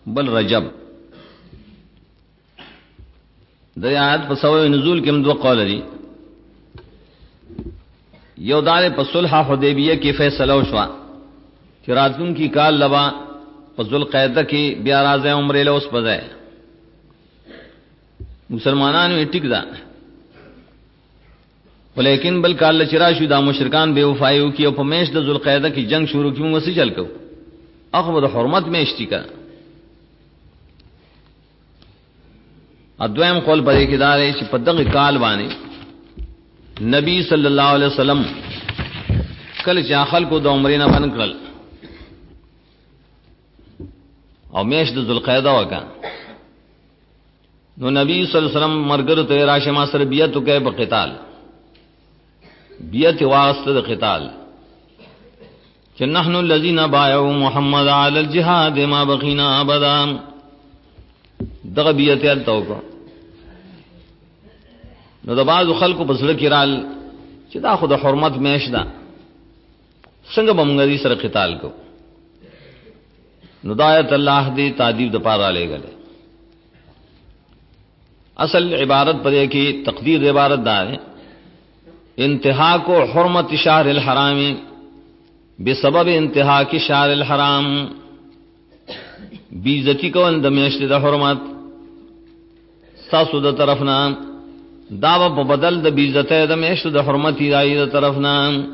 بل رجب. د آیات په سبب نزول کې دوه قول دي. یو دار په صلح حدیبیه کې فیصله وشو چې راتلون کی کال لبا په ذوالقعده کې بیا راځي عمره له اوس پځای مسلمانانو ټیک ده، ولیکن بل کال چې راشي دا مشرکان بے وفایو کې او په میش د ذوالقعده کې جنگ شروع کیږي موږ چل کو هغه د حرمت میشتي کا. ادویم قول پدې کې دا دی چې په دغه کال باندې نبی صلی الله علیه وسلم کله چې خلکو د عمرې نه بن کړل او میش د ذوالقعده وکا، نو نبی صلی الله علیه وسلم مرګره ته راشه ما سره بیعت وکړي په قتال، بیعت واسطه د قتال چې نحن الذين بايعوا محمد على الجهاد ما بقينا ابدا. دغه بیعت یې توګه نو د بعض خلکو په سره کې رال چې دا خو د حرمت میش ده څنګه بمغري سره قتال کو. نو دایت الله دې تعذیب د پاره لګل. اصل عبارت پدې کې تقدیر عبارت دا ہے انتہا کو حرمت شہر الحرام بسبب انتہا کی شہر الحرام، بیزتی کو اند میشت د حرمت ساسو د طرفنا داوا په بدل د بیزته د میشت د حرمت دی د طرفنا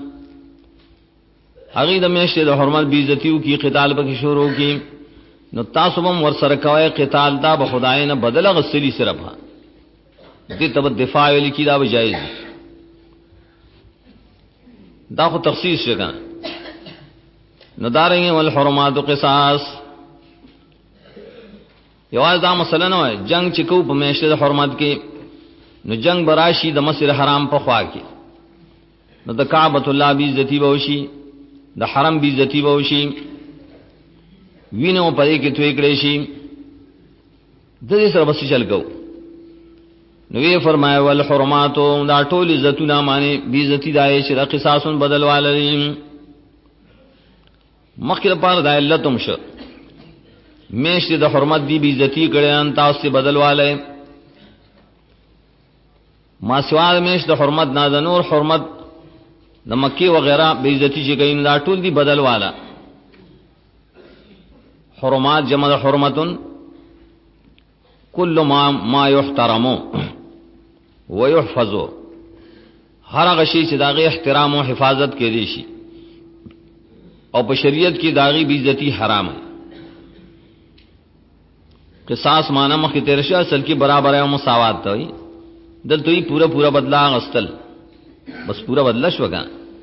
هغه د میشت د حرمت بیزتیو کی قتال پکې شروع کی. نو تاسو هم ور سره کوي قتال دا به خدای نه بدل غسلی صرف دې تب دفاع لیکي دا جایز دا خو تخصیص شګه. نو دارنګ ول حرمات قصاص یواز دا مسله نه وای جنگ چې کو په میشت د حرمت کې نو جنگ براشي د مسجد حرام په خوا کې نو د کعبۃ الله بی عزتی بوشي د حرم بی عزتی بوشي وینو پدې کې توې کړې شي د دې سره بس چل کو. نو یې فرمایا ول حرمات دا ټول عزتونه معنی بی عزتی دای چې د قصاص بدل والي مخکې لپاره د علتم شو میشت د حرمت دی بی عزتی کړي ان تاسو بدل والي ما سوال میشت د حرمت نه د نور حرمت د مکی وغیرہ بی عزتی چې کین دا ټول دی بدل والا. حرمات جمع حرمتن کل ما یحترم ويحفظ، هر هغه شی چې داغه احترام او حفاظت کړي شي او په شریعت کې داغي بی عزتی حرام ہے. قصاص معنی مخ تیر شي اصل کې برابر او مساوات دی دلته یې پورا بدلا غستل بس پورا بدلا شوګا.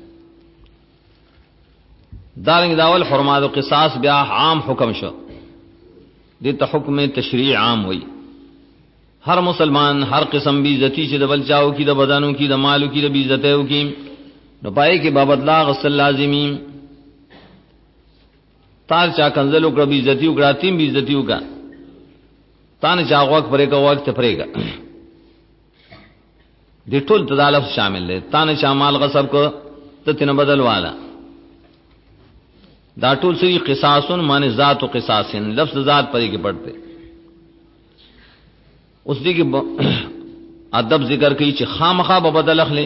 دارنګ داول حرمات او قصاص بیا عام حکم شو دې ته حکم تشریع عام وای. ہر مسلمان ہر قسم بی عزتی چې د بل چاو کی د بدنو کی د مالو کی د بی عزتو کی نو پای کې بابدلا غسل لازمی. تار چا کنزلو کړه بی عزتی وکړه تیم بی عزتی وکړه تان چا وخت پرې کا وخت پرې کا دې ټول تدالف شامل دي. تان چا مال غصب کو ته تن بدل والا دا ټول سری قصاصن معنی ذات او قصاصن لفظ ذات پرې کې پڑھتے. اس دی کی ادب ذکر کی چې خامخا به بدل اخلي.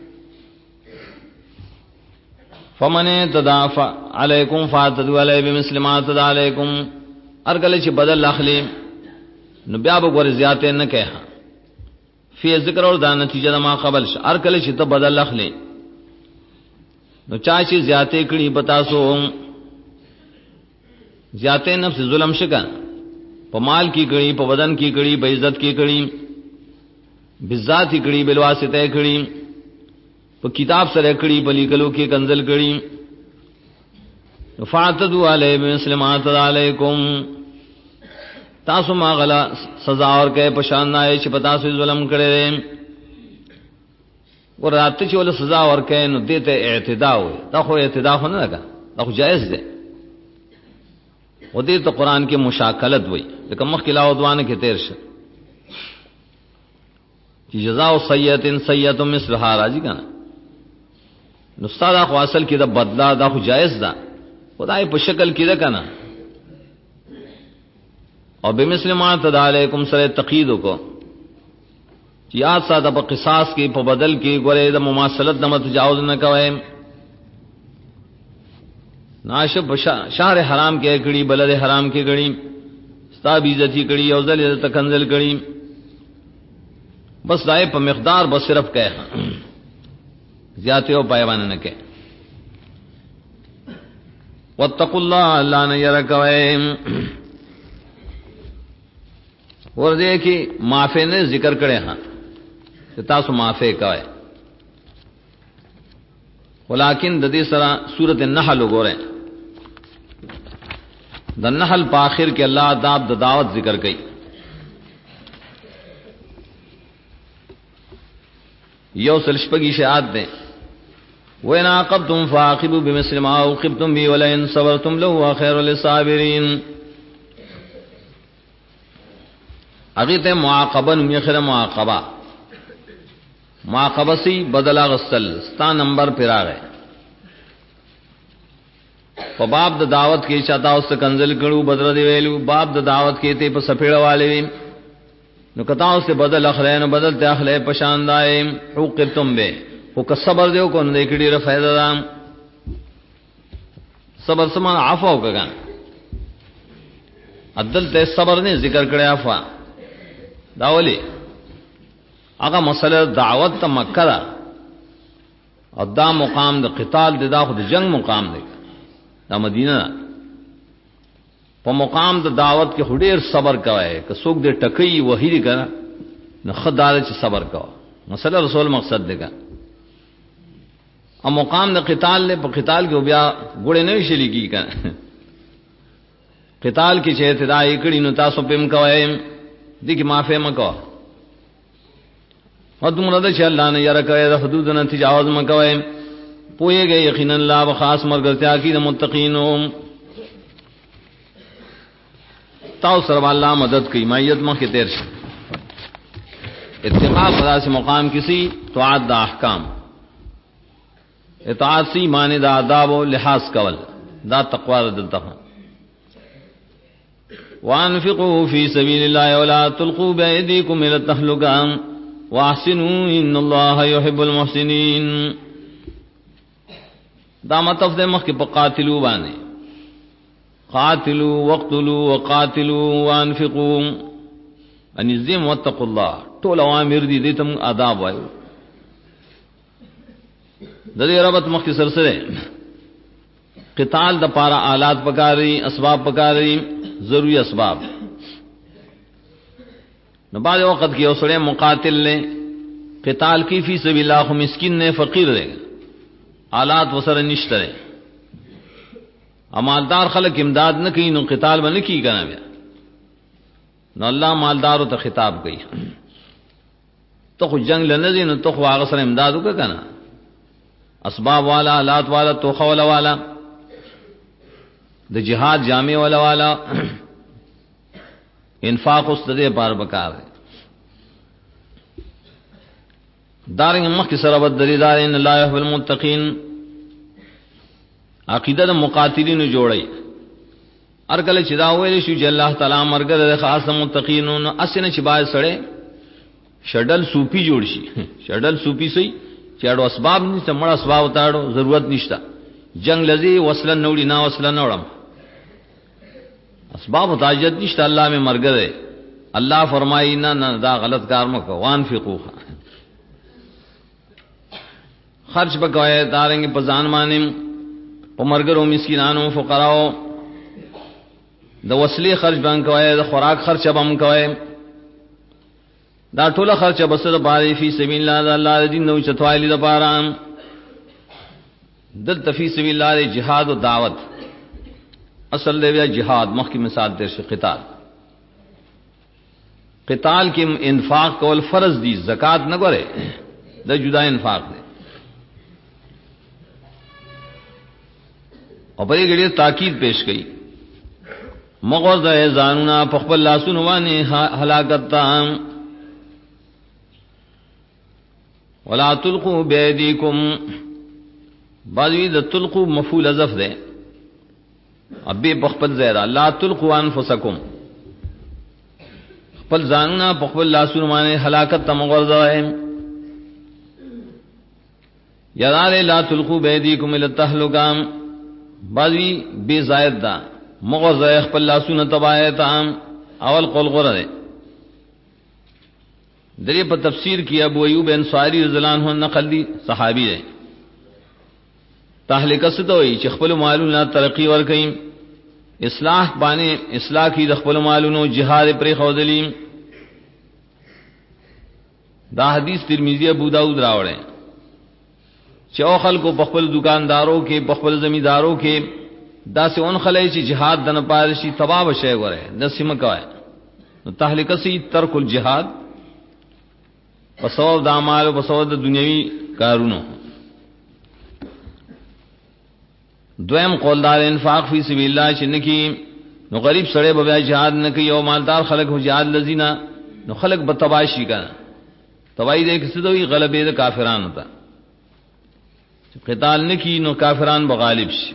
فمن تدافع علیکم فاتدوا علی بمثل ما تدع علیکم، ارګل چې بدل اخلي نو بیا به ور زیاته نه کوي فی ذکر اور دا نتیجه ما قبل ش ارګل چې ته بدل اخلي نو چا چې زیاته کړي پتا سو زیاته نفس ظلم شګه په مال کی کړي په بدن کی کړي په عزت کی کړي بذات کی کړي بل واسطه کړي په کتاب سره کړي په لیکلو کې کنزل کړي. فاعتدوا علی بمسلمات علیکم، تاسو ما غلا سزا اور کې پشان نه چې پتا سو ظلم کړي ورته چې ول سزا اور کې نو دته اعتداء وي. دا خو اعتداء نه لګا دا خو جائز ده. و دې ته قران کې مشاکلت وای لکه مخکې لا ودوانه کې تیر شه چې جزاء سیئه سیئه مثلها راځي کنه. نو ستاسو خو اصل کې دا بدلا دا خو جائز ده خدای په شکل کې ده کنه او بمثل ما تدعلیکم سره تقید کو یاد ساته په قصاص کې په بدل کې ګوره د مماثلت نه تجاوز نه کوي. ناشب شهر حرام کې کړي بلد حرام کې کړي ستا بیزتی کړي او ځل تکنزل کړي بس دای په مقدار بس صرف کہے زیادتی او پایوان نہ کہے. واتقوا الله لا نيرکوي ور دې کې معافی نے ذکر کړي ها تاسو معافی کوي ولکن د دې سره سورۃ النحل وګورئ د نحل په اخر کې الله آداب د دعوت ذکر کړي. یو سلشپگی شہاد دیں وَإِنْ عَاقَبْتُمْ فَعَاقِبُوا بِمِثْلِ مَا عُوقِبْتُمْ بِهِ وَلَئِنْ صَبَرْتُمْ لَهُوَ خَيْرٌ لِلصَّابِرِينَ. اگیتے معاقبہ نمی خیر معاقبہ معاقبہ سی بدلا غسل ستا نمبر پر آگئے پا باب دا دعوت کی چاہتا اس سے کنزل کرو بدر دی ویلو باب دا دعوت کی تے پا سپیڑ والے نو کتاو سے بدل اخلے نو بدل تے اخلے پشاندائے عوقبتم بے او که صبر دیو کو نو دیکھڑی رفیدہ دا صبر سمان عفو کگا عدل تے صبر نے ذکر کرے عفو داولی اگا مسئلہ دعوت تا مکہ دا اور دا مقام دا قتال دا خود جنگ مقام دا مدینہ دا په مقام د دعوت کې هډیر صبر کوي که څوک دې ټکې وਹੀ دي کنه نو خدای چې صبر کوي مسله رسول مقصد دی کا ا مقام د قتال له په قتال کې بیا ګوړې نه شي لګي کنه قتال کې چې ابتدای کړي نو تاسو پم کوي دي کې معافي مکو ودمره د چې الله نه یره کوي د حدود نه تجاوز مکوي پوهیږي یقینا الله خاص مرګتیا کې د متقینو تاو سر اللہ مدد کی مائیت ماں کے تیر سے اتقاء خدا سے مقام کسی طاعت دا احکام اطاعت سی معنی دا آداب و لحاظ کول دا تقوی دلتا وانفقوا فی سبیل اللہ ولا تلقوا بأیدیکم الى التہلکہ واحسنوا ان اللہ یحب المحسنین. دا مطلب دے مخ کے قاتلوا بانے قاتلوا وقتلوا وقاتلوا وانفقوا انزم واتقوا الله ټول اوامر دي دې تم آداب وایو د دې ربط مختصر سره قتال د پارا آلات پکاري اسباب پکاري ضروری اسباب نو بعد وخت کې اوسړه مقاتل نے قتال کی فی سبیل الله خو مسکین نے فقیر دے آلات وسره نشته مالدار خلق امداد نہ کی نو قتال بن کی کنا بیا نو اللہ مالدارو ته خطاب کئی تو خو جنگ لنزی نو تو خو هغه سره امدادو کا کنا اسباب والا آلات والا توخه والا د جہاد جامع والا انفاق اس دے پار بکار ہے دارنگ مخ کی سره بد دریدار ان لا يحب المتقین عقیدہ د مقاتلین جوړی ارکل چې دا ویل شو چې الله تعالی مرګ د خاص متقینون اسنه چې باید سره شډل صوفی جوړ شي شډل صوفی سي چې اړو اسباب نشته مړ اسباب تاړو ضرورت نشته جنگ لذي وصله نوړي نا وصله نوړم اسباب تاجت نشته الله میں مرګ ده الله فرمایي نه دا غلط کار مکو وانفقوا خرچ بکوي دارنګ په ځان باندې پمرګرو مسکینانو فقراو د وسلې خرج باندې کوي د خوراک خرچ باندې کوي دا ټول خرچ بس د باري فی سبیل الله الله دین نو چتوایلی د پاره دل فی سبیل الله جهاد او دعوت اصل دی جهاد مخکې مثال تر شي قتال کې انفاق کول فرض دی زکات نه غره د جدا انفاق دی او په دې کې تاکید پیش کړي مغز د ځانونه په خپل لاسونو باندې هلاکت تام ولا تلقوا بيديكم بعضی د تلقوا مفعول حذف ده ابي په خپل ځای لا تلقوا انفسکم خپل ځانونه په خپل لاسونو باندې هلاکت ته مغورځوي. یادار لا تلقوا بأيديكم الى التهلكه، بعضی بے زائد دا مغورځوي خپل لاسونه تباہی ته. اول قول غره دې په تفسیر کې ابو ایوب انصاری رضی الله عنه نقل دي، صحابي دی. تهلکه څه ته وایي چې خپل مالونه ترقی ورکړي، اصلاح باندې اصلاح کی د خپل مالونو جهاد پرې خودلی. دا حدیث ترمذی ابو داود راوړی چې او خلکو په خپل دکاندارو کې په خپل زمیدارو کې دا سه اون خلای چې jihad د نه پارشي تباہ وشي غره د سیمه کوي. نو تهلکه سي ترک الجihad په سبب د اعمال او په سبب د دنیوي کارونو. دویم قولدار انفاق فی سبیل الله چې نکی نو غریب سره به jihad نه کوي او مالدار خلک هو jihad لذینا نو خلک به تباشي کنه. تباہی دې کس دوی غلبې د کافرانو ته قتال نکی نو کافران به غالب شي.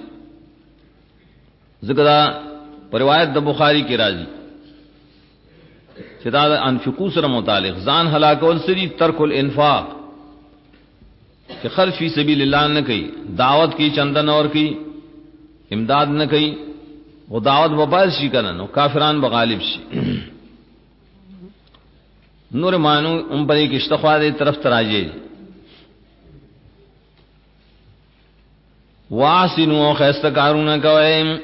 ذکر پر روایت د بخاری کې راځي چې دا انفقوا سره متعلق ځان هلاکول سری ترک الانفاق چې خرج فی سبیل الله نه کوي، دعوت کی چندن اور کی امداد نه کوي او دعوت وبال شي کنه نو کافران به غالب شي. نور مانو ام پرې کې اشتخوا دې طرف تراجي واسنو خستکارونه کوي.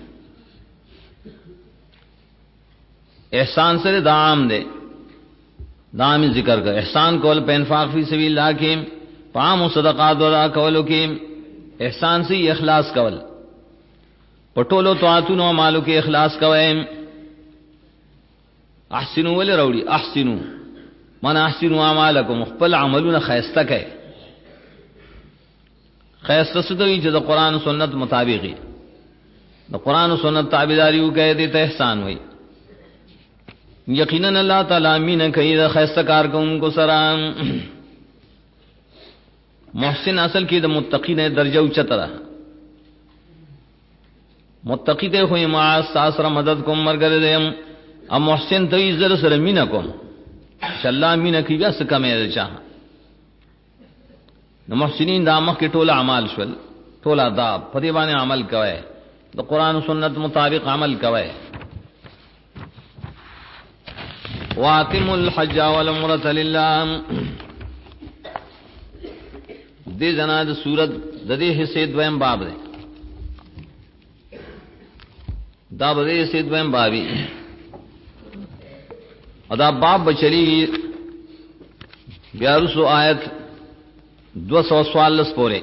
احسان سره دام دے دام ذکر کر احسان کول په انفاق فی سبیل الله کې پام صدقات ادا کولو کې احسان سے اخلاص کول پټولو طاعتونو مالو کې اخلاص کوي. احسنوا ول روړي احسنوا من احسنوا اعمالکم خپل عملونه خیسته کوي. خیسته ستوي چې د قران او سنت مطابقي د قران او سنت تابعداري وکړي دې ته احسان وایي. یقینا اللہ تعالی مین کوي د خیسته کار کوونکو سره. محسن اصل کې د متقین درجه اوچته. متقی ته خو ما ساسره مدد کوم مرګره دیم ا محسن ته زر سره مینا کوم چې الله مینا کوي بس کمه ده چا. نو محسنین د مخ کې ټول اعمال شول ټول آداب په دې باندې عمل کوي، د قران او سنت مطابق عمل کوي. واتم الحج والعمرة لله. دې جنا د صورت د دې حصے دویم باب دی. دا به دې حصے دویم بابي ادا باب بچلی 1100 آیت 244 پورے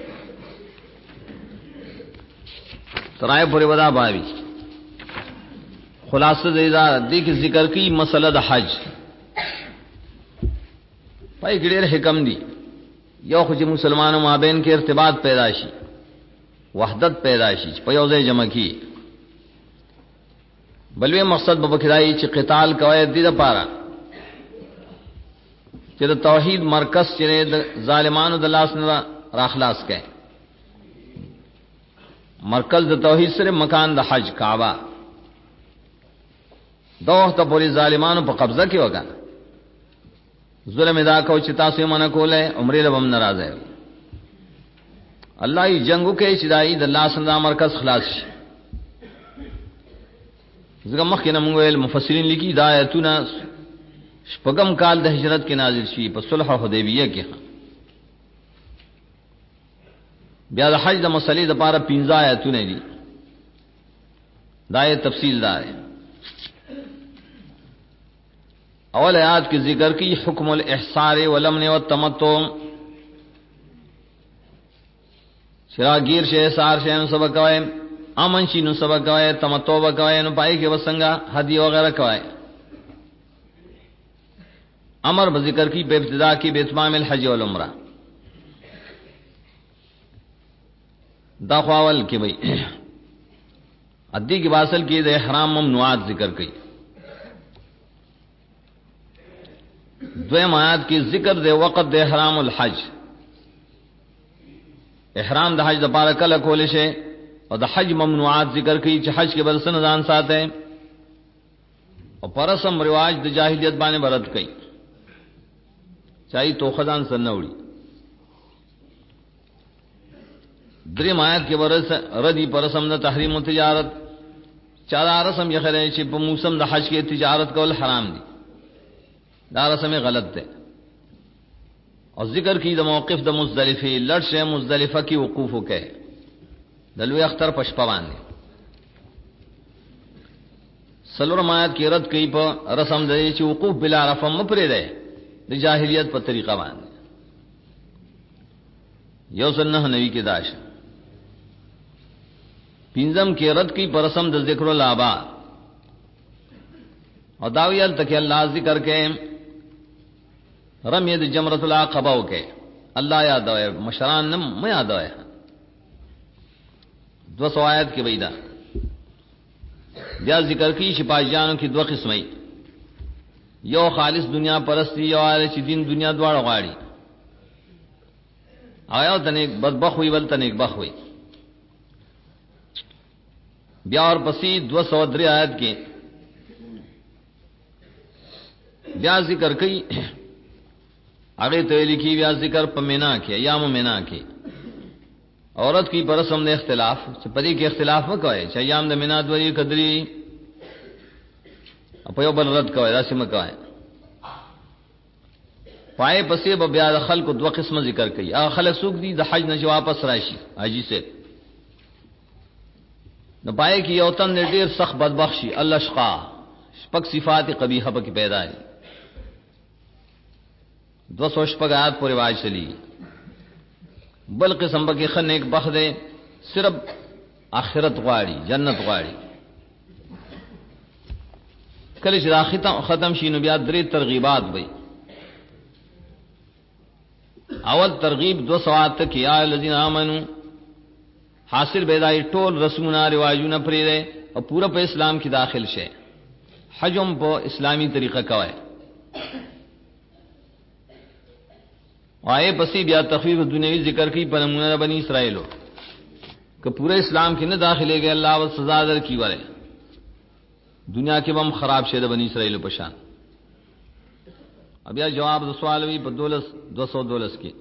ترائے پورے ودا بابی. خلاصہ دې کې ذکر کی مسئلہ د حج پای ګډیر حکم دی. یو خو چې مسلمانانو مابین کې ارتباط پیدا شي، وحدت پیدا شي، په یو ځای جمع کی. بلوی مقصد به بکرای چې قتال کوي د دې لپاره چې د توحید مرکز چې د ظالمانو د لاس نه راخلاص کړي. مرکز د توحید سره مکان د حج کعبه دوه ته پوری ظالمانو په قبضه کې وکړه. ظلم ادا کو چې تاسو یې منع کوله عمره له بم ناراضه. الله یې جنگو کې چې دای د لاس نه مرکز خلاص شي. زګه مخکې نه موږ ویل مفسرین لیکي دا آیتونه شپږم کال د هجرت کې نازل شي په صلح حدیبیه کې. بیا د حج د مسلې د لپاره 15 آیتونه دي. دا یې تفصیل دار. اول آیات کې ذکر کی حکم الاحصار والامن والتمتع. شراگیر شه سار شه نو سبق کوي، امن شي نو سبق کوي، تمتع کوي نو پای کې وسنګا هدی وغیرہ کوي. امر به ذکر کی په ابتدا کې به اتمام الحج والعمره. دا خواول کې وای ادي کې واصل کې د احرام ممنوعات ذکر کړي. دویم آیات کی ذکر دے وقت دے احرام الحج. احرام د حج د پاره کله کول شي او د حج ممنوعات ذکر کی چې حج کې بل سن ځان ساته. او پرسم رواج د جاہلیت باندې برت کئ چاہی تو خدان سنوڑی دریم آیت کے ورس ردی پرسم د تحریم و تجارت چا رسم یہ خرے چې په موسم د حج کې تجارت کول حرام دي دا رسم غلط ده اور ذکر کی د موقف د مزدلفه لړشه مزدلفه کی وقوف وکي دلوی اختر پشپوان دي سلور مایات کی رد کئی په رسم د چې وقوف بلا رفم مپرې ده د جاہلیت په طریقه باندې یو سنه نبی کې داش پینزم کی رد کی پر رسم د ذکر الابا اور داویل تک اللہ ذکر کے رمی د جمرۃ العقبہ کے اللہ یاد ہے مشران نم میں یاد ہے 200 آیت کی بیدا بیا ذکر کی شپاجانوں کی دو قسمیں یو خالص دنیا پرستی یو آل چې دین دنیا دواړه غواړي آیا تنیک بدبخ ہوئی ول تنیک بخ ہوئی بیا اور پسی 203 آیت کے بیا ذکر کئی آگے تو لکھی بیا ذکر پمینا کے ایام مینا کے عورت کی پرسم نے اختلاف پری کے اختلاف میں کہے چاہے ایام د مینا دوری قدری اپیو بل رد کہے راسم کہے پائے پسی بیا خلق کو دو قسم ذکر کئی خلق سوک دی د حج نہ واپس راشی حاجی سے نہ پائے کہ یوتن نے ډیر سخت بدبخشی الاشقا شپک صفات قبیحہ کی پیدا ہے 200 شپک آیات پر رواج چلی بل قسم بکی خن ایک بخ دے صرف آخرت غواړي جنت غواړي کله چې ختم شي نو بیا درې ترغیبات وي اول ترغیب 200 تک یا الذین آمنو حاصل بیدائی ټول رسمونه رواجونه پرې ده او پورا په اسلام کې داخل شه حجم په اسلامی طریقه کوي آئے پسی بیا تخفیف دنیوی ذکر کی پر نمونہ بنی اسرائیلو کہ پورے اسلام کی نہ داخلے گئے اللہ و سزا در کی والے دنیا کے بم خراب شید بنی اسرائیلو پشان اب یا جواب دو سوال ہوئی پر 212 کی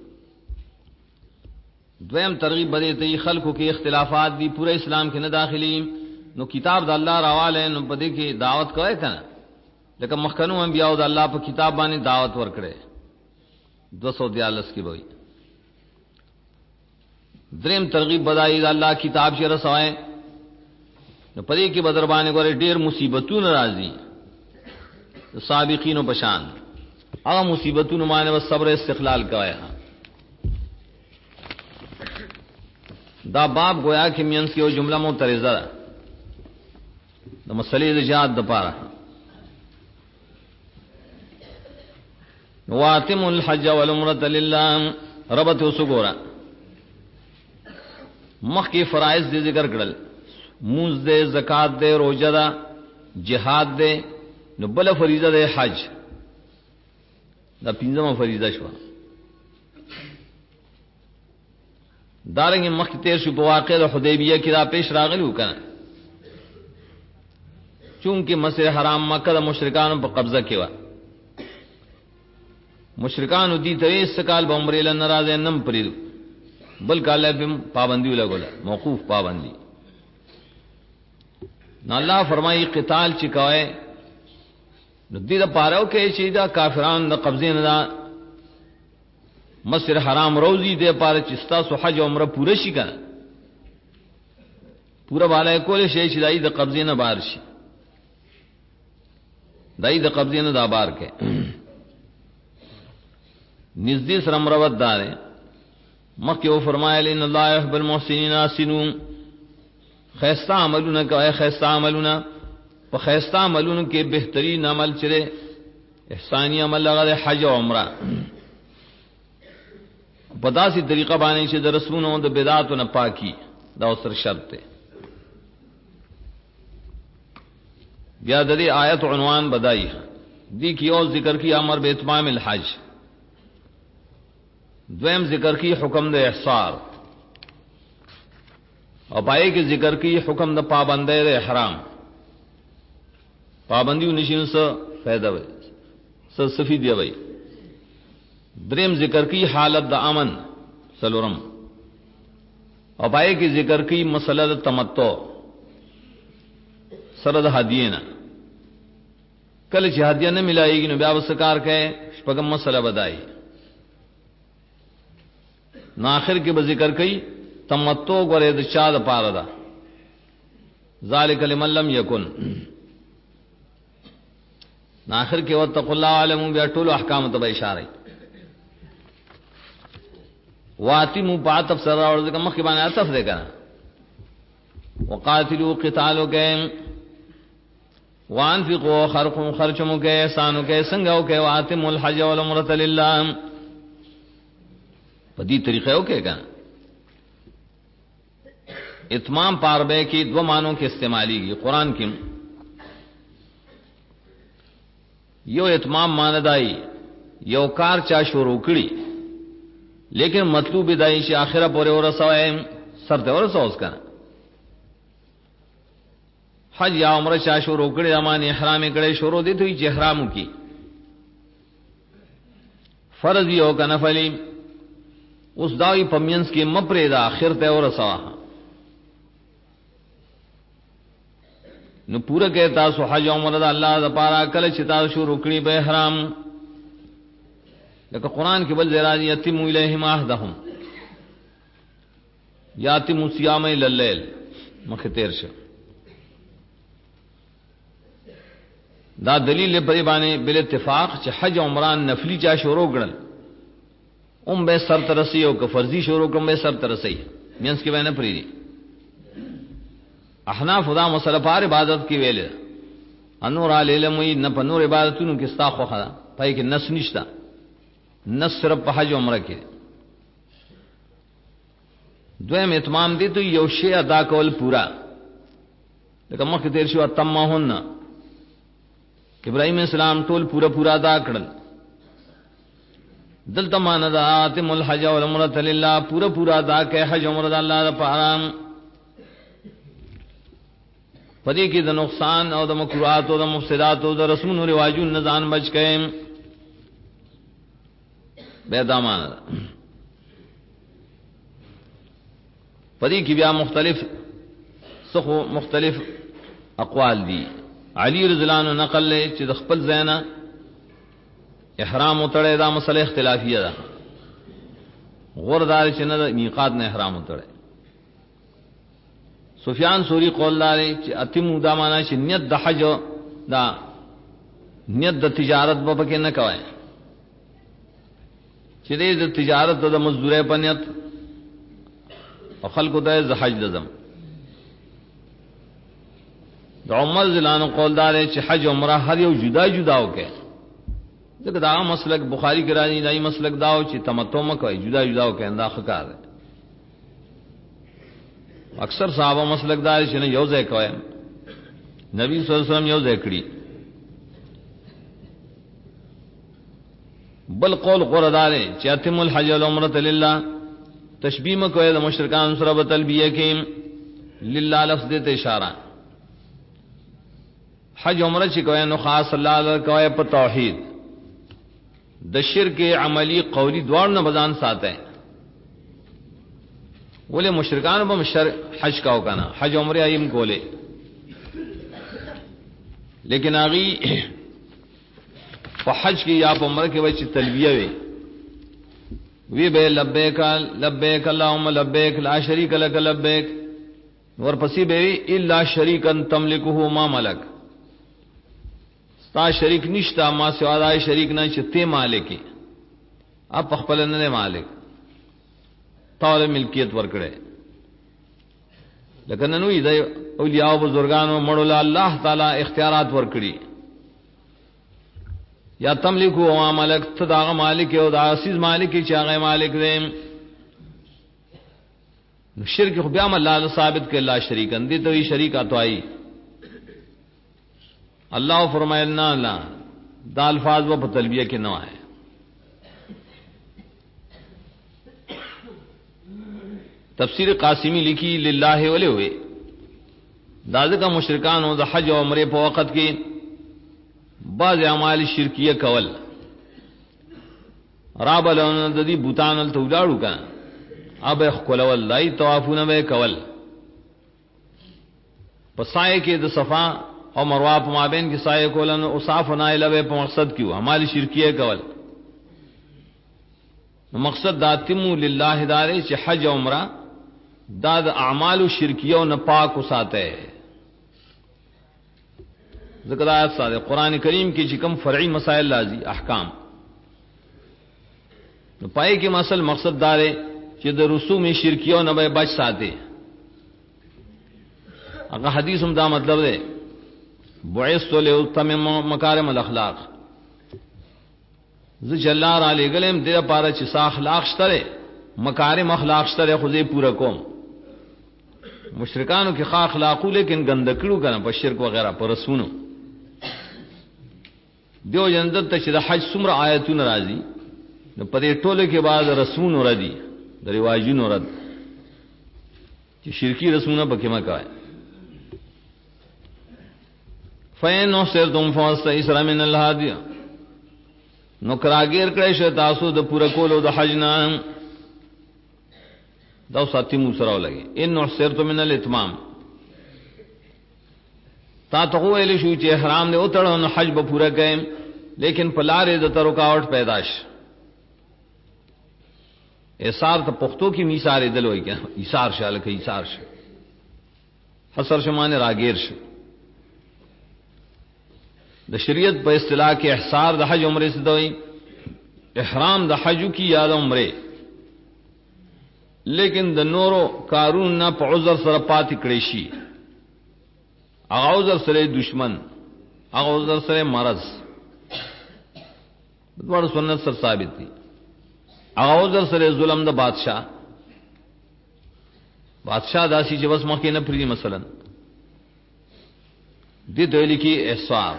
دویم ترغیب بدے تی خلقوں کے اختلافات دی پورے اسلام کے نہ داخلی نو کتاب دا اللہ روال ہے نو بدے کی دعوت کوئے کنا لیکن مخکنو انبیاء دا اللہ پر کتاب بانے دعوت ورکڑے 242 کی بوئی دریم ترغیب بدائی دا اللہ کتاب چی رسوائے نو پدے کی بدربانے گورے دیر مصیبتون رازی سابقین و پشان اگا مصیبتون مانے و صبر استقلال کوئے ہاں دا باب گویا کہ مینس کی وہ جملہ معترضہ دا مسئلہ دا جہاد دا پارا واتم الحج والعمرۃ للہ ربط وسگورا مخ کی فرائض دے ذکر کړل موز دے زکات دے روزہ دا جہاد دے نو بل فریضہ دے حج دا پنځمه فریضہ شو دارنګ مخ تیر شو په واقعه د حدیبیہ کې دا پیش راغلی وکړه چونکه مسجد حرام مکه د مشرکانو په قبضه کې و مشرکان دی ته استقال بمرې لن ناراضه نم پریدو بل کاله بم پابندی لګول موقوف پابندی نو الله فرمایي قتال چې کوي نو دې د پاره کې چې دا کافرانو د قبضې نه دا مسجد حرام روزی دے پاره چې تاسو حج او عمره پوره شي کنه پورا بالای کول شي چې دای د قبضې نه بار شي دای د قبضې نه دا بار کې نزدې سره مروت دار مکه او فرمایلی ان الله يحب المحسنین اسنون خیستا عملونه کوي خیستا عملونه په خیستا عملونو کې بهترین عمل چره احسانی عمل لغه حج او عمره په داسې طریقه باندې چې د رسولونو د بدعاتو نه پاکي دا اوسر شرط ده بیا د دې آیت عنوان بدایي دی کی او ذکر کی امر به اتمام الحج دویم ذکر کی حکم د احصار اور پائے کی ذکر کی حکم د پابندی د احرام پابندی نشین سو فائدہ وي سو سفید دی وي دریم ذکر کی حالت د امن سلورم او پای کی ذکر کی مسئلہ د تمتع سره د هدیه نه کله چې هدیه نه ملایږي نو بیا وسکار کړي شپږم مسئلہ بدای نو آخر کې به ذکر کوي تمتع غره د چا د پاره ده ذالک لمن لم یکن نو آخر کې وتق الله علم بیا ټول احکام ته اشاره واتمو پاتف سره ورته کوم کې باندې عطف ده کنه وقاتلوا قتالو کې وانفقوا خرچمو کې احسانو کې څنګهو کې واتموا الحج والعمره لله په دې طریقې وکړه کنه اتمام پاربه کې دو مانوں کې استعماليږي قران کې یو اتمام ماندای یو کار چا شروع کړي لیکن مطلوب دای چې اخره پورې ورسوي سر ته ورسوس کنه حج یا عمره چا شروع کړي امان احرام کړي شروع دي ته چې احرام کی فرض یو کنه فلی اوس دای پمینس کې مپرې دا اخر ته ورسوا نو پورا کې تاسو حج عمره د الله د پاره کله چې تاسو شروع کړي به احرام لکه قران کې بل زراج یتیم الیہم عهدهم یاتم صیام الليل مخ تیر شه دا دلیل په باندې بل اتفاق چې حج عمران نفلی چا شروع کړل به سر ترسی او که فرضی شروع کوم به سر ترسی مینس کې باندې پری احناف خدا مسله پر عبادت کې ویل انور علم نه په نور عبادتونو کې ستا خو خدا پای کې نس نشتا نس صرف په حج عمره کې دویم اتمام دي ته یو شی ادا کول پورا لکه مخکې تیر شو تمهن ابراهيم اسلام ټول پورا ادا کړل دلته مان دا اتم الحج والعمره لله پورا ادا کړه حج عمره د الله لپاره پدې کې د نقصان او د مکروهات او د مفسدات او د رسمونو رواجونو نه ځان بچ کړي به دامان پدې کې بیا مختلف اقوال دي علی رضی الله عنه نقل لې چې د خپل زینا احرام وتړې دا مسله اختلافیه ده غوردار چې نه میقات نه احرام وتړې سفیان ثوری قول لري چې اتمو دا معنا چې نیت د حج دا نیت د تجارت په کې نه کوي چې د تجارت د مزدورۍ په نیت او خلکو ته د حج لازم د عمر زلانو قول دار چې حج عمره هر یو جدا وکړي ځکه دا مسلک بخاری کې راځي دای مسلک داو چې تمتع مکوي جدا وکړي انده ښکار ده اکثر صحابه مسلک دار چې نه یو ځای کوي نبی صلی الله علیه وسلم یو ځای کړی بل قول قردار چې اتم الحج والعمره لله تشبیه مکوي د مشرکان سره په تلبیه کې لله لفظ دې اشاره حج عمره چې کوي نو خاص الله تعالی کوي په توحید د شرک عملی قولی دوار نه بزان ساته ولې مشرکان به حج کاو کنه حج عمره ایم کوله لیکن اغي په حج کې یا په عمره کې وای چې تلبیه وی به لبیک لبیک اللهم لبیک لا شریک لک لبیک ورپسې به الا شریکا تملکه ما ملک ستا شریک نشتا ما سوا دا شریک نه چې ته مالک اپ خپل نه مالک تاول ملکیت ورکړي لکه نن وی د اولیاء او بزرګانو مړو له الله تعالی اختیارات ورکړي یا تملکو او مالک تدا مالک او د عزیز مالک چې هغه مالک دی شرک خو بیا الله ثابت کړي لا شریک اندي ته شریک اتوای اللہ فرمائنا لا دا الفاظ وہ تلبیہ کے نہ ہے تفسیر قاسمی لکھی للہ ولے ہوئے داد کا مشرکان ہو دا حج و عمرے په وخت کې بعض اعمال شرکیه کول رابلون د دې بوتان ته ولاړو کنه اب خلول لای طوافونه به کول پسای کې د صفا او مروه په مابین کې سایه کولن او صاف نایله په مقصد کیو اعمال شرکیه کول نو مقصد داتمو لله داري چې حج او عمره دا د اعمال شرکیه او نه پاک وساته ذکر آیات ساده قران کریم کې چې کوم فرعي مسائل لازم احکام نو پای کې مسل مقصد دار چې د رسوم شرکیه او نه به بچ ساته هغه حدیث هم دا مطلب دی بعثت لأتمم مکارم الاخلاق ز جلار علی گلم دې لپاره چې صاحب اخلاق شته مکارم اخلاق شته خو دې پورا کوم مشرکانو کې ښه اخلاقو لیکن ګندکړو کنه په شرک وغیرہ پر رسونو دیو جندت ته چې د حج څومره آیتونه راځي نو په دې ټوله کې بعد رسونو ردي د رواجونو رد چې شرکی رسونه پکې ما کوي فین نصرتم فاستئسر من الهادی نو کراګیر کړی شه تاسو د پوره کولو د حج نه دا ساتي مو سره ولګي ان نصرتم من الاتمام تا ته ویل شو چې احرام نه وتړو نو حج به پوره کړي لیکن پلارې د رکاوټ پیداش ایثار ته پختو کې میثار دل وای کنه ایثار شاله کې ایثار شه حسر شمانه راګیر شه د شریعت په اصطلاح کې احصار د حج عمره څه دوی احرام د حج کی یاد عمره لیکن د نورو کارون نه په عذر سره پاتې کړی شي هغه عذر سره دشمن هغه عذر سره مرض دغه سنت سره ثابت دي هغه عذر سره ظلم د بادشاہ داسي چې بس مخکې نه پری مثلا دې دوی لیکي احصار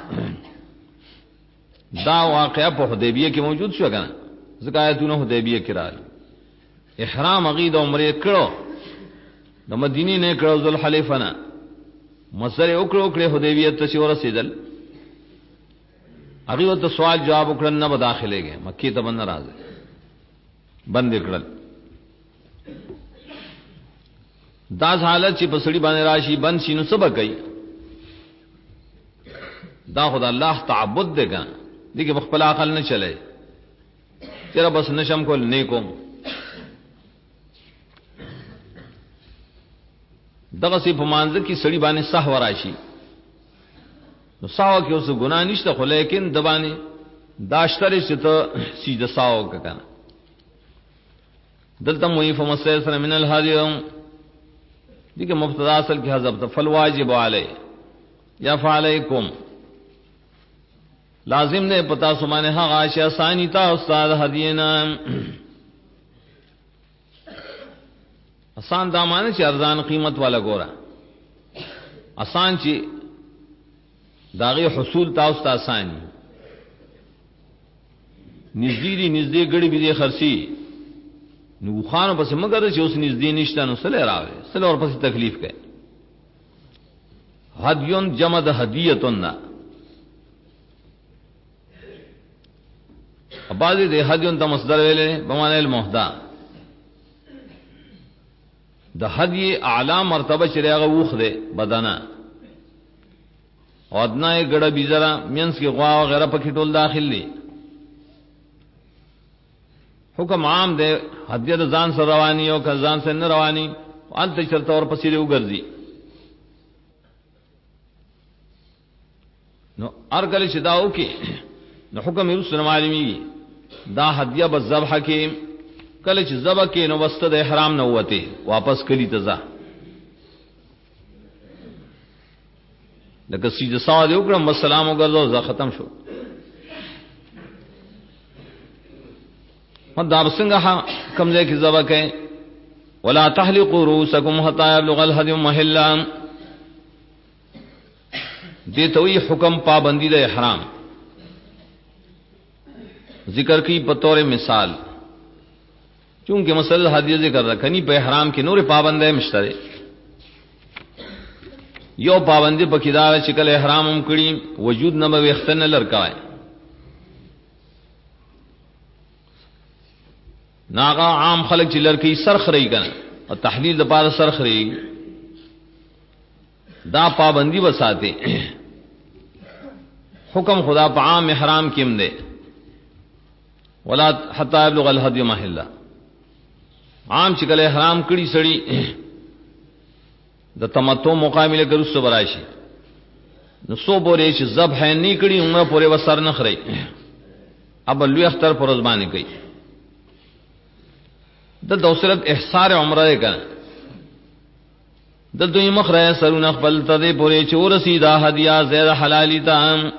دا واقعا په حدیبیه کې موجود شو کنه زکایتونه حدیبیه کې راځي احرام عقید عمره کړو د مدینه نه کړو ذل حلیفنا مسره وکړو حدیبیه ته چې ورسېدل هغه ته سوال جواب وکړن نه داخليږي مکه ته بند راځي بند کړل دا حالت چې په سړي باندې راشي بند شینو سبا کوي دا خدای الله تعبد دیګا دغه بخپل عقل نه چلے تیرا بس نشم کول نیکوم دغه سی په مانځ کې سړي باندې سهو راشي نو سهو کې اوس ګناه نشته خو لیکن د باندې داشتري چې ته سیده سهو کنه دلته موي فمسيسر من الهادي دغه مبتدا اصل کې حذف فل واجب علی یا فعلیکم لازم نے پتا سمانے ہاں عائشہ ثانی تا استاد ہدینا آسان دامان چې ارزان قیمت والا ګورا آسان چې داغه حصول تاسو ته آسان نږدې غړي به خرسي نو خان پس مگر چې اوس نږدې نشته نو سره راوي سره اور پس تکلیف کوي هدیون جمع د هدیتون اباظی د هدیون ته مصدر ویلې بمانه المهدا د هدی اعلی مرتبه چې هغه وخ ده بدنه او ادنه ګړه بيزرا مینس کې غوا او غیره پکې ټول داخل دي حکم عام ده هدیه د ځان سره رواني او که ځان سره نه رواني انت چرته اور پسې وګرځي نو ارګل چې داو کې نو حکم یې رسول معلومي دا هدیه بالذبح کې کله چې ذبح کې نو وسط د احرام نه وته واپس کلی تزا لکه سیده سوال وکړم السلام وګرځو ځا ختم شو دا څنګه کمزې کې ذبح کې ولا تحلقوا رؤوسكم حتى يبلغ الهدي محلا دې توي حکم پابندی د احرام ذکر کی بطور مثال چونکہ مسئلہ حدیث ذکر رکھنی پہ احرام کی نور پابند ہے مشترے یو پابندی پکې دا چې کله احرام هم کړی وجود نه به وختن لړکای ناغه عام خلک چې لړکی سرخري کنه او تحلیل د پاره سرخري دا پابندی وساته حکم خدا په عام احرام کې هم دی ولا حتا يبلغ الهدي محله عام چې کله احرام کړي سړی د تمتع مقابله ګرځو براشي نو سو بورې چې ذبح نه کړي عمره پورې وسر نه خړي اب لوی اختر پر ځبانه کوي د دوسرت احصار عمره کنه د دوی مخره سرونه خپل ته پورې چورسی دا هدیه زید حلالي تام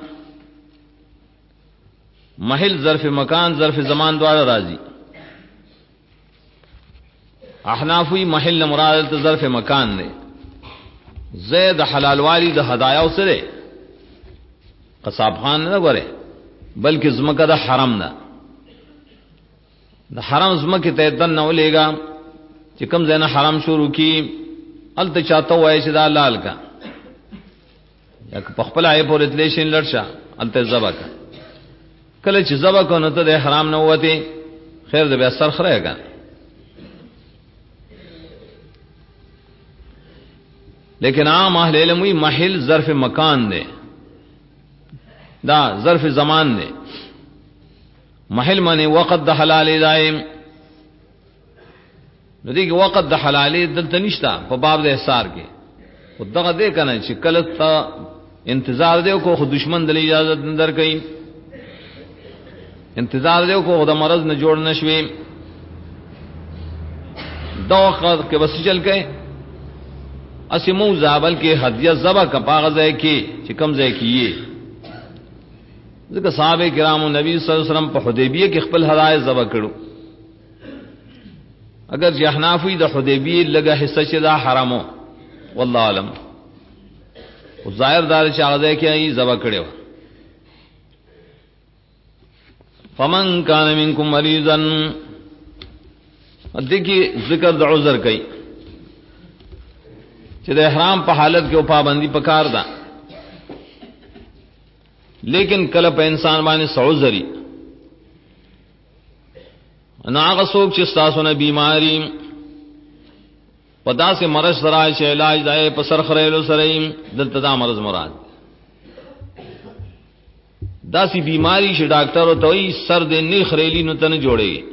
محل ظرف مکان ظرف زمان دواړه راځي احنافی محل مراد ظرف مکان دی زید حلال والی د هدایا سره قصاب خان نه غره بلکې زمکه د حرم نه د حرم زمکه ته دن نه ولېګا چې کوم ځای نه حرم شروع کی الته چاته وای چې دا لال کا یک په خپل آی په ریلیشن لړشه الته زبا کا کله چې زبا کو نو ته د حرام نه وته خیر د بیا سر خره کا لیکن عام اهل علم وی محل ظرف مکان دے دا ظرف زمان دے محل معنی وقت د حلال دائم ندی کہ وقت د حلال دلته نشتا په باب د احصار کې خدغه دې کنه چې کله تا انتظار دیو کو خو دشمن د اجازه اندر کئ انتظار دیو کو د مرض نه جوړ نشوي دا وخت کې بس چل کئ اسی موزا بلکہ ہدیہ ذبح کا پاغذ ہے کہ چکم زے کیے ذکر صحابہ کرام نبی صلی اللہ علیہ وسلم په حدیبیہ کې خپل هدايا ذبح کړو اگر جهنافی د حدیبیہ لگا حصہ چې دا حرامو والله علم او ظاهر دار چې هغه کې ای ذبح کړو فمن کان منکم مریضا دغه ذکر د عذر کوي چې د احرام په حالت کې او پابندي پکار ده لیکن کله په انسان باندې سعذری انا هغه څوک چې تاسو نه بیماری پدا سے مرض سره چې علاج دای په سر خړېلو سره دلته دا مرض مراد دا سی بیماری چې ډاکټر او توي سر دې نه خړېلی نو تنه جوړي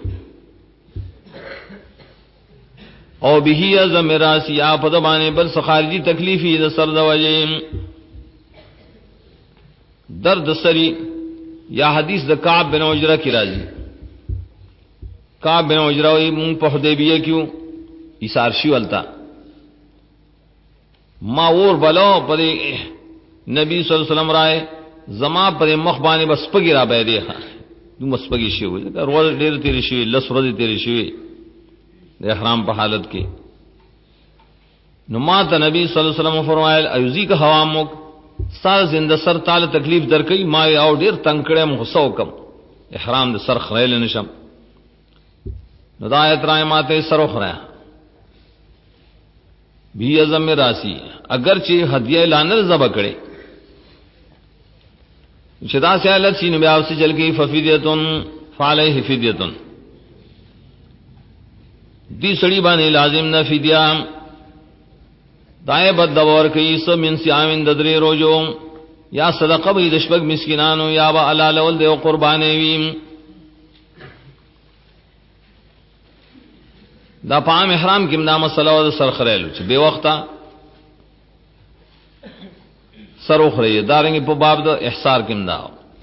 او به از میراثی اپ د باندې بل خارجي تکلیفي د سر د وجه درد سری یا حدیث د کعب بن عجرہ کی راضی کعب بن عجرہ وی مون په حدیبیه کیو ایثار شی ولتا ما اور بلو پر نبی صلی الله علیه وسلم رائے زما پر مخ باندې بس پګی را به دی نو مسپګی شی وي دا ورځ ډیر تیر شي لس ورځې تیر شي د احرام په حالت کې نو ما ته نبی صلی الله علیه وسلم فرمایل ایزی کا حوامک سار زنده سر تعالی تکلیف درکې ما او ډیر تنگ کړم غصو کم احرام د سر خړېل نشم نو دا آیت راي ماته سر خړا بی اعظم راسی اگر چې هدیه لانر زبا کړي شدا سے حالت سی نبی آپ سے چل گئی ففیدیتن فعلیہ فدیتن دی سڑی باندې لازم نہ فدیہ دائے بد دور کئی سب من سیامن ددری روجو یا صدقہ بی دشبک مسکنانو یا با علال ولد و قربانے ویم دا پام احرام کم دا مسئلہ و دا سر خریلو چھ بے وقتا سر اخری دارنگی پا باب دا احصار کم دا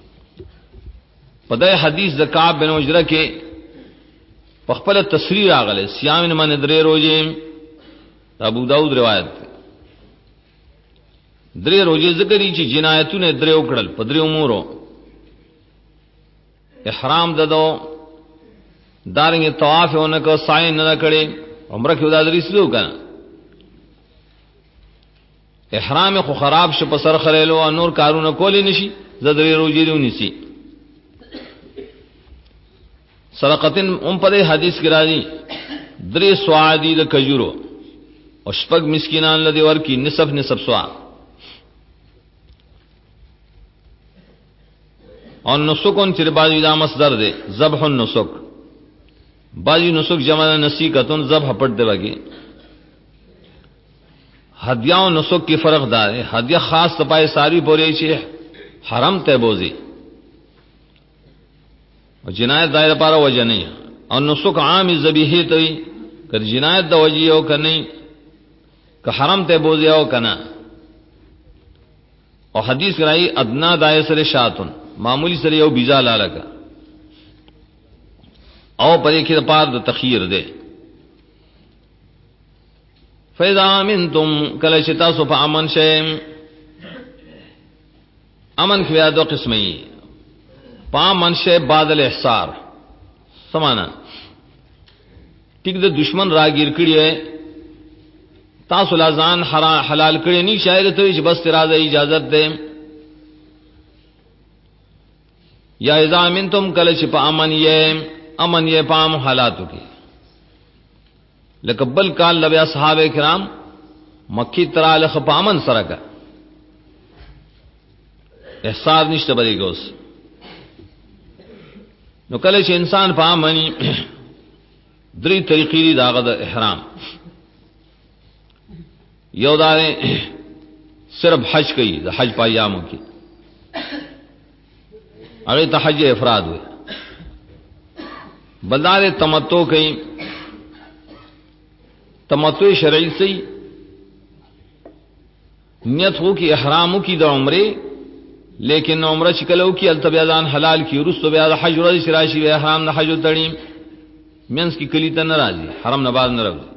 پدای حدیث دا کعب بن عجرہ کے پخپل تصریح آگلے سیامن من درے روجے ابو داود روایت درې روزي ذکرې چې جنایتونه درې وکړل په درې امورو احرام ددو دارنګ طوافونه کو سعی نه کړي عمره کې ودا درې سلو کنه احرام خو خراب شو په سر خړېلو او نور کارونه کولې نشي زدرې روزي دیونی سي صدقتن په حدیث کې راځي درې سوادي د کجورو او شپږ مسکینان لدی ورکی نصف سوا اور نسکن چر بازی دا مصدر دے ذبح النسک بازی نسک جمع نسیکتن ذبح پڑھ دے وگی ہدیہ و نسک کی فرق دار ہے ہدیہ خاص تپائے ساری پوری چھ حرم تے بوزی اور جنایت دائر پارا وجہ نہیں اور نسک عام ذبیحی توئی کہ جنایت دا وجہ ہو کہ نہیں کہ حرم تے بوزی ہو کہ نہ اور حدیث کرائی ادنا دائر سر شاتن معمولی سر یو بیزا لالکا او پر ایک پار دا تخیر دے فَإِذَا أَمِنْتُمْ کلشتا سو پا امن شیم امن کیا دو قسمی پا امن شے بعد الاحصار سمانا ٹک دا دشمن راگیر کری ہے تاسو لازان حلال کری نہیں شاید تویچ بس ترازہ اجازت دے یا اذا امنتم کلچ پا امن یہ پام حالاتو کی لکبل کال لبی اصحاب کرام مکی ترالخ پا امن سرکا احسار نشتا بدی گوس نو کلچ انسان پا امنی دری طریقی داغد احرام یو دارے صرف حج کی دا حج پایاموں کی اگر تا حج افراد ہوئے بلدار تمتو کئی تمتو شرعی سے نیت ہو کی احراموں کی دا عمرے لیکن عمرہ چکلو کی التبیادان حلال کی رستو بیاد حج رضی شراشی و احرام دا حج و تڑیم مینس کی کلیتا نرازی حرم نباد نرازی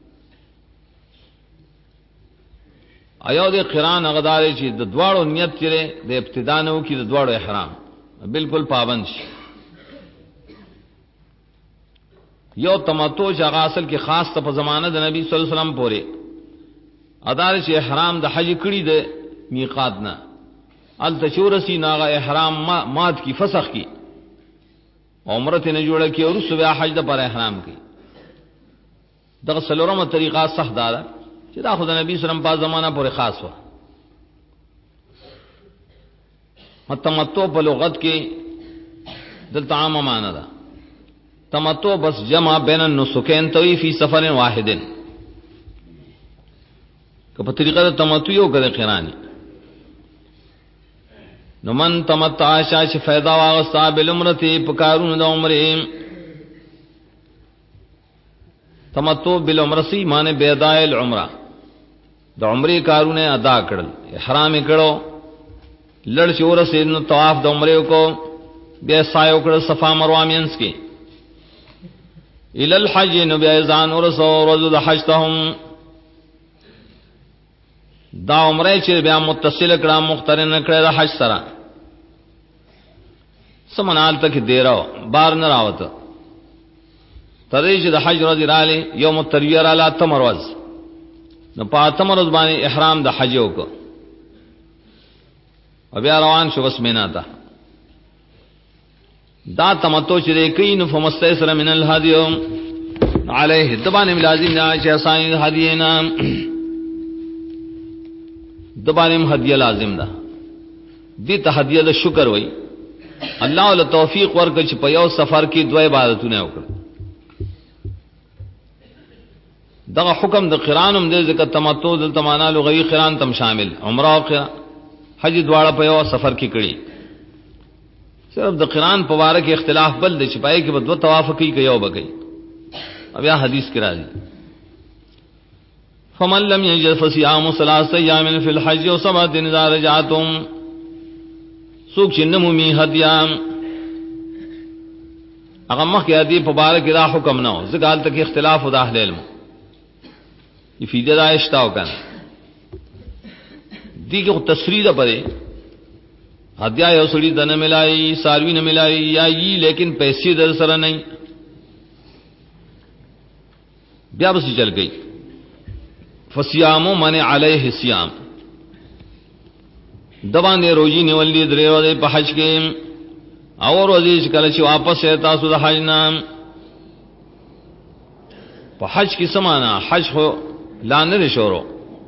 ایو دے قران اغدارے چی د دواړو نیت چرے د ابتدا نو کی د دواړو احرام بالکل پابند شي یو تمتع چې اصل کې خاص ته په زمانه د نبی صلی الله علیه وسلم پورې ادارے چې احرام د حج کړي د میقات نه ال تشورسی ناغه احرام مات کی فسخ کی عمره ته نه جوړه کی او رسو حج د پر احرام کی دغه سلورمه طریقه صح ده چې دا خدای نبی صلی الله علیه وسلم په زمانہ پورې خاص و تمتع په لغت کې دلته عام معنی ده تمتع بس جمع بین النسکین توی فی سفر واحد که په طریقه تمتع یو کده قرانی نو من تمتع شاش فیضا واغستا بالعمرتی پکارون دا عمره تمتع بالعمرسی معنی بیداء العمرہ دا عمری کارونه ادا کړل احرام کړو لړ چور سه نو طواف د عمره کو بیا سایو کړ صفا مروه مینس کې ال الحج نو بیا ځان ورسو ورځو د حج تهم دا عمره چې بیا متصل کړه مقترن کړه د حج سره سمنال تک دیرو بار نه راوت تدې چې د حج ورځ رااله یوم الترویه رااله تمروز نو پاتم روز باندې احرام د حج وکړه او بیا روان شو بس مینا تا دا تمتع چې کین فمستیسر من الهدی علیه دبانه لازم نه چې اساین هدینا دبانه هدیه لازم ده دې ته هدیه د شکر وای الله ول توفیق ورکړي چې په یو سفر کې دوه عبادتونه وکړي دغه حکم د قرانم دې ځکه تمتع د تمانا لغوی قران تم شامل عمره او حج دواړه په یو سفر کې کړي صرف د قران په واره کې اختلاف بل د چپای کې بدو توافقي کوي او بګي بیا حدیث کې راځي فمن لم يجد فصيام 3 ايام في الحج وسبع اذا رجعتم سوق چنمومي هديام هغه مخکې دی په باره کې دا حکم نه و ځکه حالت کې اختلاف د اهل علم فیدہ دا اشتاو کن دیکھ تصریح دا پدے ہدیہ یو سڑی دا نہ ملائی ساروی نہ ملائی یا یہ لیکن پیسے در سر نہیں بیا بس چل گئی فصیامو من علیہ سیام دبان دے روجی نیولی درے روزے پا حج کے اور روزی چکلچی واپس ہے تاسو دا حج نام پا حج کی سمانا حج ہو لانر شورو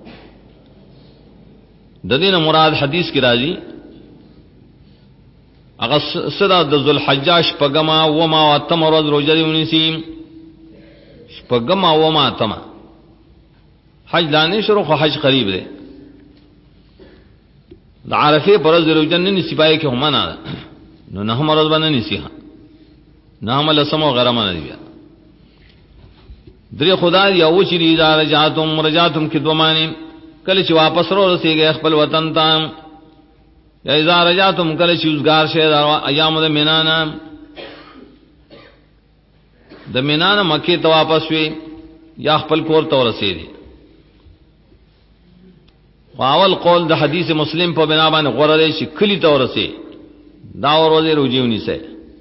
ددین مراد حدیث کی راضی هغه صدا د ذوالحجاج پګما و ما وتم ورځ روزه ونیسي پګما و ما تم حج دانه شروع خو حج قریب دی د عرفه پر ورځ روزه نه نسی پای کې هم نه نو نه هم ورځ باندې نسی نه عمل سمو غرمه نه دی درې خدای یو چې اذا رجعتم کې دوه معنی کله چې واپس رسیږي خپل وطن ته یا اذا رجعتم کله چې وزګار شه دا ایام د مینانا د مینانا مکه ته واپس وي یا خپل کور ته ورسیږي واول قول د حدیث مسلم په بنا باندې غوړل شي کلی ته ورسي دا ورځې روجيونی سه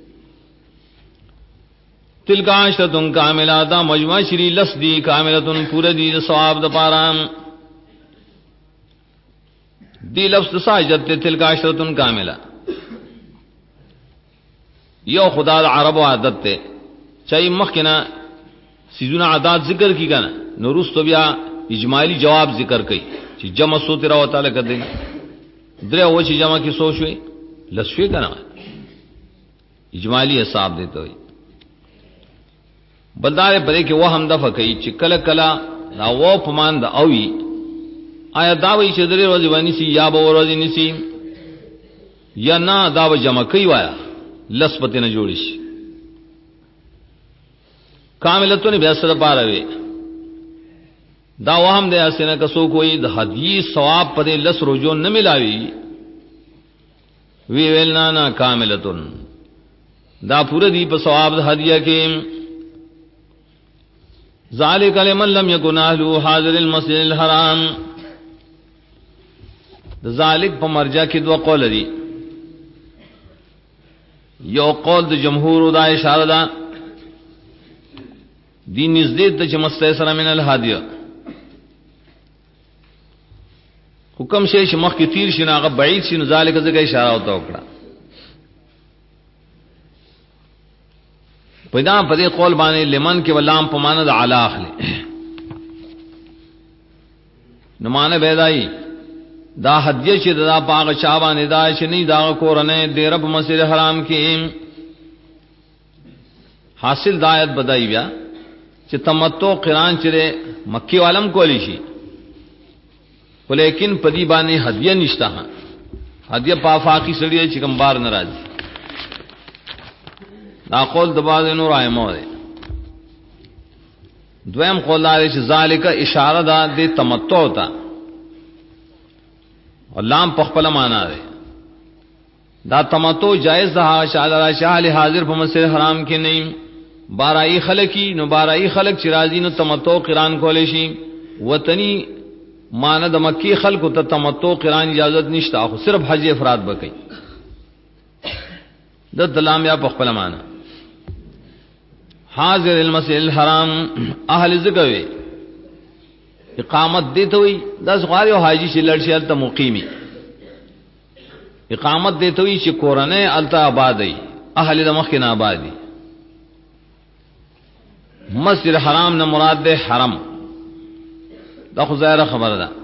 تلک عشرتن کاملہ دا مجمع شری لس دی کاملتن پورا دی ثواب د پارام دی لفظ ساجد تلک عشرتن کاملہ یو خدا د عرب عادت ته چای مخکنا سيزونه عادت ذکر کی کنه نورس تو بیا اجمالی جواب ذکر کئ چې جمع سو تیرا و تعالی کړي درې و چې جمع کی سو شوي لسوي کنه اجمالی حساب دیته وي بلدار پرې کې وهم د فقې چې کله کله دا و پمان د اوي آیا دا وی چې درې ورځې باندې سي یا به ورځې نسی یا نه دا به جمع کوي وایا لسبت نه جوړ شي کاملتون بیا سره پاره وي دا وهم د اسنه کسو کوئی د حدیث ثواب پر لس روزو نه ملاوي وی ویلنا نا کاملتون دا پورا دی په ثواب د هدیه کې ذالک لمن لم یکن اهل حاضر المسجد الحرام ذالک په مرجع کې دوه قول دي یو قول د جمهور دا اشاره ده دی نزدې ته چې مستیسر من الهدیه حکم شي چې مخ کې تیر شي ناغه بعید شي نو ذالک څنګه اشاره او توکړه پیدا په دې قول باندې لمن کې ولام په معنا د علا اخلي نو معنا بدایي دا هدیه چې دا باغ چا باندې دا چې نه دا کورنه د رب مسجد حرام کې حاصل دایت بدایي بیا چې تمتع قران چې مکی عالم کولی شي ولیکن پدی باندې هدیه نشته هدیه په افاقی سړی چې کوم بار ناراض دا قول د باز نور ایمو دی دویم قول لري چې ذالک اشاره ده د تمتع ته علام په خپل معنا ده دا تمتع جائز ده شاله حاضر په مسجد حرام کې نه بارای خلقی نو بارای خلق چې راځي نو تمتع قران کولې شي وطنی مانا د مکی خلق ته تمتع قران اجازت نشته خو صرف حج افراد بکې د دلام یا په خپل معنا حاضر المسجد الحرام اهل ذکر اقامت دیته وي د غاری او حاجی چې لړشل ته مقیمی اقامت دیته وي چې کورنه الته آبادی اهل د مخ کې نه آبادی مسجد حرام نه مراد ده حرم دا خو ظاهره خبره ده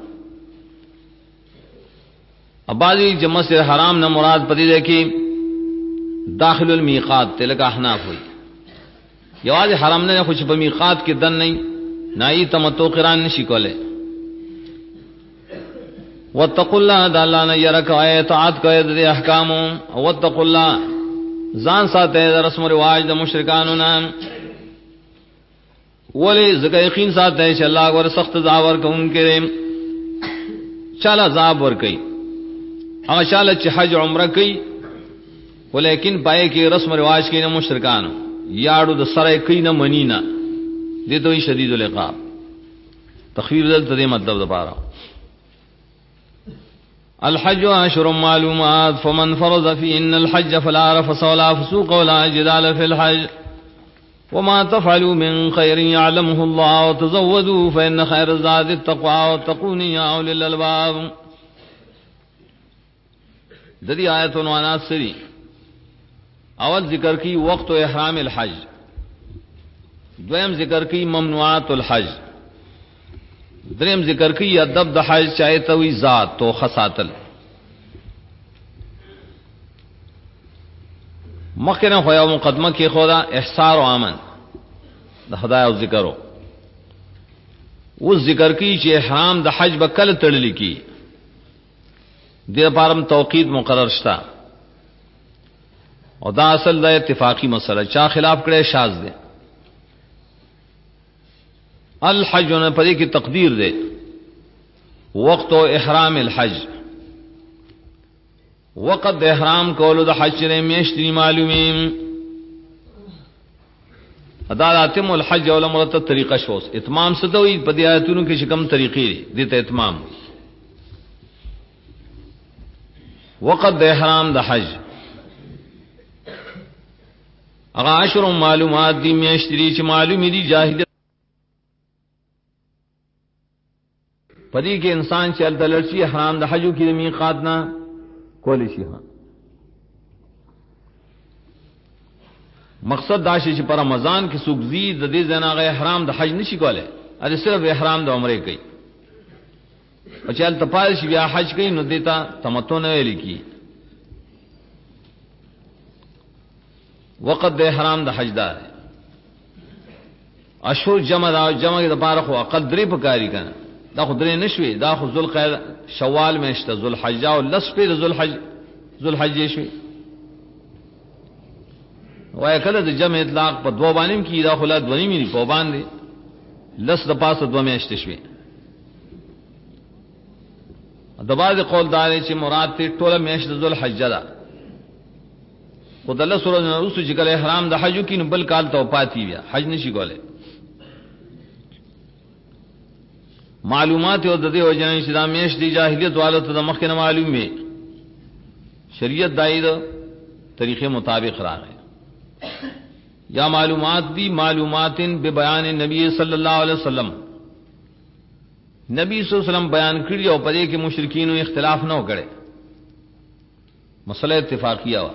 اباظی چې مسجد حرام نه مراد پدې ده کې داخل المیقات تلک احناف وي یواز حرم نه خو چې په میقات کې دن نه نای تمتع قران نشي کوله واتقوا الله د الله نه يرک اطاعت کوي د احکام او واتقوا الله ځان ساته د رسم او رواج د مشرکانو نه ولی زکه یقین ساته چې الله ور سخت زاور کوونکې چاله عذاب ور کوي هغه چاله چې حج عمره کوي ولیکن پای کې رسم او رواج کې نه مشرکانو یاړو د سره کوي نه منینا دې ته شدید العقاب تخفیف دلته دې مطلب ده پاره الحج اشهر معلومات فمن فرض فيهن الحج فلا رفث ولا فسوق ولا جدال في الحج وما تفعلوا من خير يعلمه الله وتزودوا فإن خير الزاد التقوى واتقون يا أولي الألباب د دې آیتونو عناصر سری اول ذکر کی وقت احرام الحج دویم ذکر کی ممنوعات الحج دریم ذکر کی ادب د حج چاہے توي ذات تو خساتل مخکنه خو یو مقدمه کې خدا احصار او امن د خدای او ذکرو و ذکر کی چې احرام د حج به کله تړل کی د لپاره توقید مقرر شتا او دا اصل د اتفاقی مسله چا خلاف کړي شاذ ده الحج نه پدې کې تقدیر ده وقت او احرام الحج وقت د احرام کولو د حج نه میشتنی معلومه عدالتم الحج او العمره ته طریقه شوس اتمام ستوي په دې آیتونو کې شکم طریقې دي ته اتمام وقت د احرام د حج اغه عشر معلومات دي میشتري چې معلومي دي جاهلیت پدې کې انسان چې الدلرشي احرام د حجو کې میقات نه کولی شي مقصد دا شي چې پر رمضان کې څوک زی د دې ځناغه احرام د حج نشي کولای ا صرف احرام د عمره کوي او چې التپال شي بیا حج کوي نو دیتا تمتع نه ویل کی وقت د احرام د حج دار اشهر جمع د بار خو اقل درې پکاري کنه دا خو درې نشوي دا خو ذوالقعده شوال میشته ذوالحجه او لس په ذوالحجه شوي وای کله د جمع اطلاق په دوه باندې کې دا خلات ونی مې په باندې لس د پاسه دوه میشته شوي د بعض قول دار چې مراد ته ټوله میشته ذوالحجه ده خدای سره نو چې کله احرام د حج کې نو بل کال ته پاتې بیا حج نشي کولای معلومات او د دې وجنه چې دا میش دی جاهلیت والو ته د مخکنه معلومه شریعت دایره طریقې مطابق راغی یا معلومات دی معلومات ببیان نبی صلی الله علیه وسلم نبی صلی الله علیه وسلم بیان کړی او پدې کې مشرکین اختلاف نه وکړي مسله اتفاقیه وا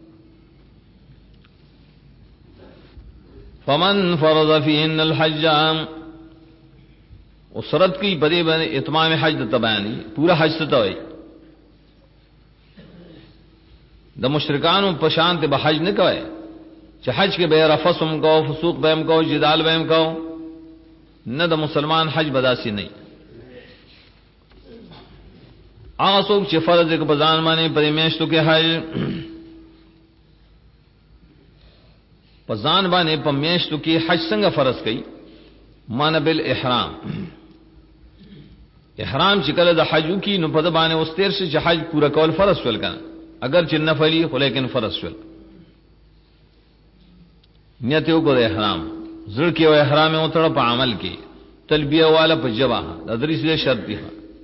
فمن فرض فيهن الحج اسرت کی بدے بنے اتمام حج ته بیانی پورا حج ته وای د مشرکانو په شان ته به حج نه کوي چې حج کې به رفسم کو فسوق بهم کو جدال بهم کو نه د مسلمان حج بداسي نه هغه څوک چې فرض کې بزان باندې پرې میشتو کې حج پزان باندې په میشتو کې حج څنګه فرض کړي مان بالاحرام احرام چې کله د حجو کې نو په د باندې واستیر شي چې حج پورا کول فرض شول کنه اگر چې نفلی خو لیکن فرض شول نیت یو کو د احرام زړه کې او احرام او تر په عمل کې تلبیه والا په جواب د درې سره شرط دي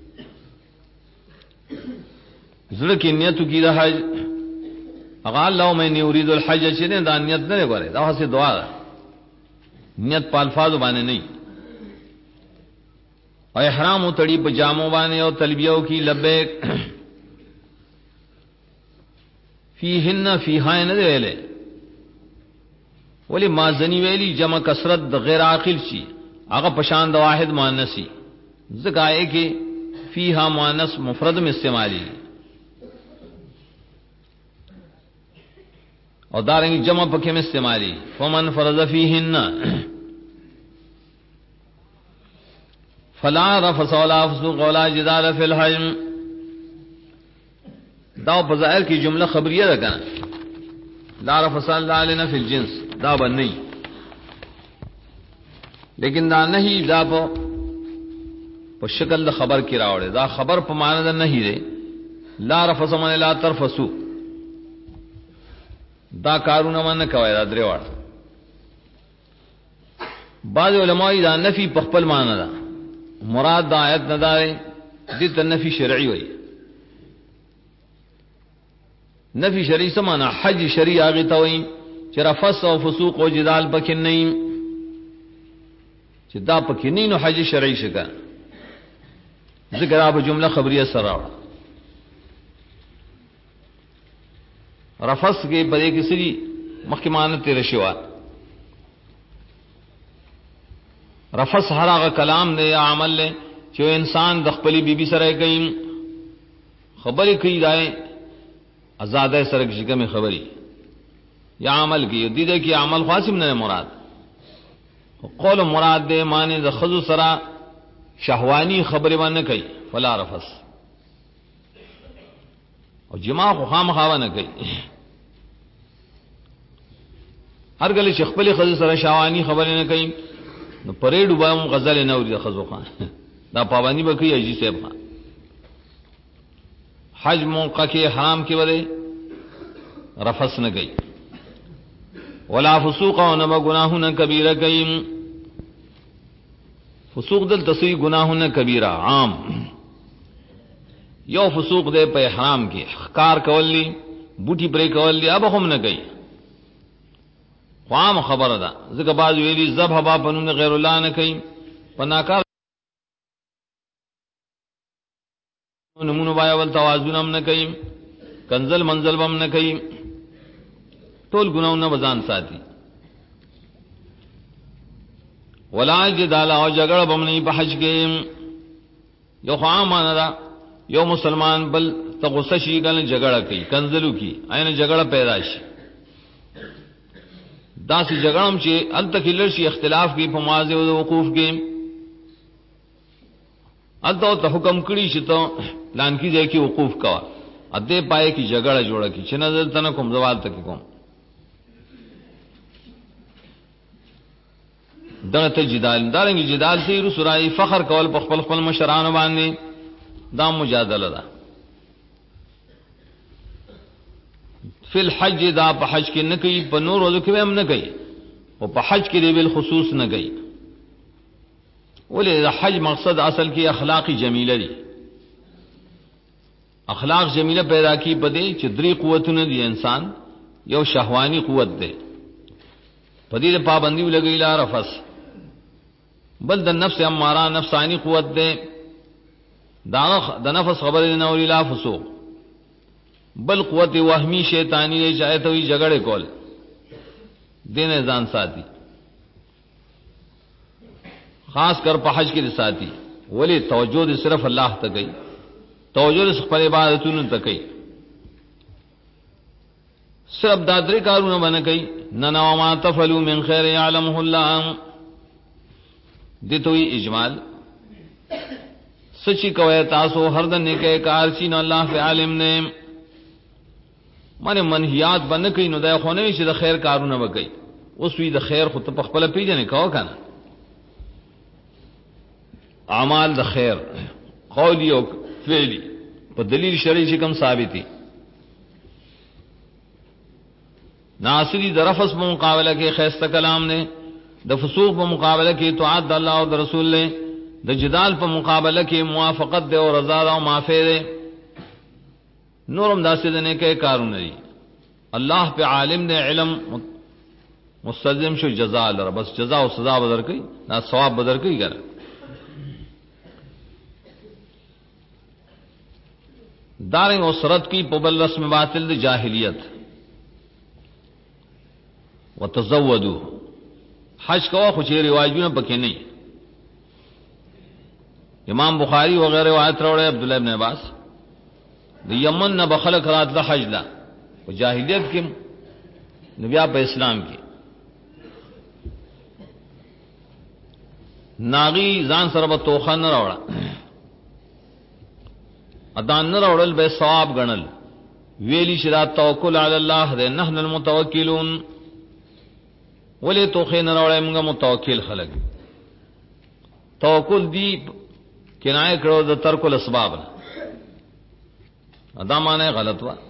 زړه کې نیت کې د حج اغه الله مې یرید الحج چې نه دا نیت نه غواړي دا هڅه دعا ده نیت په الفاظ باندې نه او احرام او تړي په جامو باندې او تلبیه کی لبیک فیهن فیها نه ویلې ولی مازنی ویلی جمع کثرت د غیر عاقل شي هغه پشان د واحد مؤنثی زګای کې فیها مؤنث مفرد میں استعمالی اور دارنګ جمع پکې میں استعمالی فمن فرض فیهن فلا رفث ولا فسوق ولا جدال فی الحج دا په ظاهر کې جمله خبریه ده کنه لا رفث لنا فی الجنس دا باندې لیکن دا نه دا په شکل د خبر کې راوړي دا خبر په معنی ده نه دی لا رفث من لا ترفسو دا کارونه من کوي دا درې وړ بعض علماء دا نفی په خپل معنی ده مراد دا آیت نه ده دې ته نفی شرعي وایي نفی شرعي څه معنی حج شرعي هغه ته وایي چې رفث او فسوق او جدال پکې نه چې دا پکې نه نو حج شرعي شګه ذکر په جمله خبریه سره راوړه رفث کې بلې کې سړي محکمانه تیر شوا رفث هر هغه کلام نه یا عمل له چې انسان د خپلې بیبي سره کوي خبرې کوي دای آزاده سره کې کومه خبرې یا عمل کی دی دے کی عمل خاصم نه مراد قول مراد دے معنی د خذو سرا شهوانی خبره باندې کوي فلا رفس او جما خو خامخا نه کوي هر کله چې خپل خذو سره شهوانی خبره نه کوي نو پرېډ وبام غزل نه وري خذو خان دا پابندی به کوي اجي صاحب خان حج موقع کې حرام کې وره رفس نه کوي ولا فسوق او نه گناهونه کبیره کوي فسوق دل تسوی گناهونه کبیره عام یو فسوق دے په احرام کې ښکار کولی بوټي پرې کولی اب هم نه کوي عام خبره ده ځکه بعض ویلي ذبح با پنون غیر الله نه کوي پناکار نمونه بیا ول توازن هم نه کوي کنزل منزل هم نه کوي ټول ګناونه بزان ساتي ولا جدال او جګړه بمنی په حج کې یو خامانه دا یو مسلمان بل ته غصه شي کنه جګړه کوي کنزلو کی عین جګړه پیدا شي دا سي جګړم چې التکلر شي اختلاف کی په مواضع او وقوف کې الته ته حکم کړی چې ته پلان کی ځای کې وقوف کوا اته پای کی جګړه جوړه کی چې نظر تنه کوم زوال تک کوم دغه جدال دارنګ جدال سي رسورای فخر کول په خپل خپل مشران باندې دا مجادله ده فی الحج دا په حج کې نه کوي په نور ورځو کې هم نه کوي او په حج کې دی بل خصوص نه کوي ولې دا حج مقصد اصل کې اخلاقی جمیله دي اخلاق جمیله پیدا کی پدې چې درې قوتونه دي انسان یو شهوانی قوت ده پدې پابندي ولګی لا رفس بل د نفس اماره نفسانی قوت ده دا د نفس خبره نه ولې لا فسوق بل قوت وهمی شیطانی چاہے تو جګړه کول دین ځان ساتي خاص کر په حج کې ساتي ولی توجه دې صرف الله ته کوي توجه دې خپل عبادتونو ته کوي صرف دادری کارونه باندې کوي ننا ما تفلوا من خیر يعلمه الله دې توي اجمال سچي کوي تاسو هر د نیکه کار چې نو الله په عالم نه معنی منهیات باندې کوي نو دا خو نه چې د خیر کارونه وکړي اوس وی د خیر خو ته په خپل پیژنې کاو کنه اعمال د خیر قولی او فعلی په دلیل شرعي چې کوم ثابتي ناصری د رفض په مقابله کې خیسته کلام نه د فسوق په مقابله کې طاعت د الله او د رسول له د جدال په مقابله کې موافقت ده او رضا او معافی ده نورم داسې نه کې کارونه دي الله په عالم نه علم مستلزم شو جزاء لره بس جزاء او سزا بدر کوي نا ثواب بدر کوي ګره دارنګ اسرت کی په بل رسم باطل د جاهلیت وتزودوا حج کوا خو چې رواجونه پکې نه امام بخاری وغیرہ روایت راوړي عبد الله ابن عباس د یمن نه بخلق رات له حج لا او جاهلیت کې نبي په اسلام کې ناغي ځان سره به توخه نه راوړه اذان نه راوړل به ثواب غنل ویلی شرا توکل علی الله ده نحن المتوکلون ولې توخه نه راوړې موږ متوکل خلک توکل دی کنایه کړو د ترک الاسباب ادا معنی غلط وا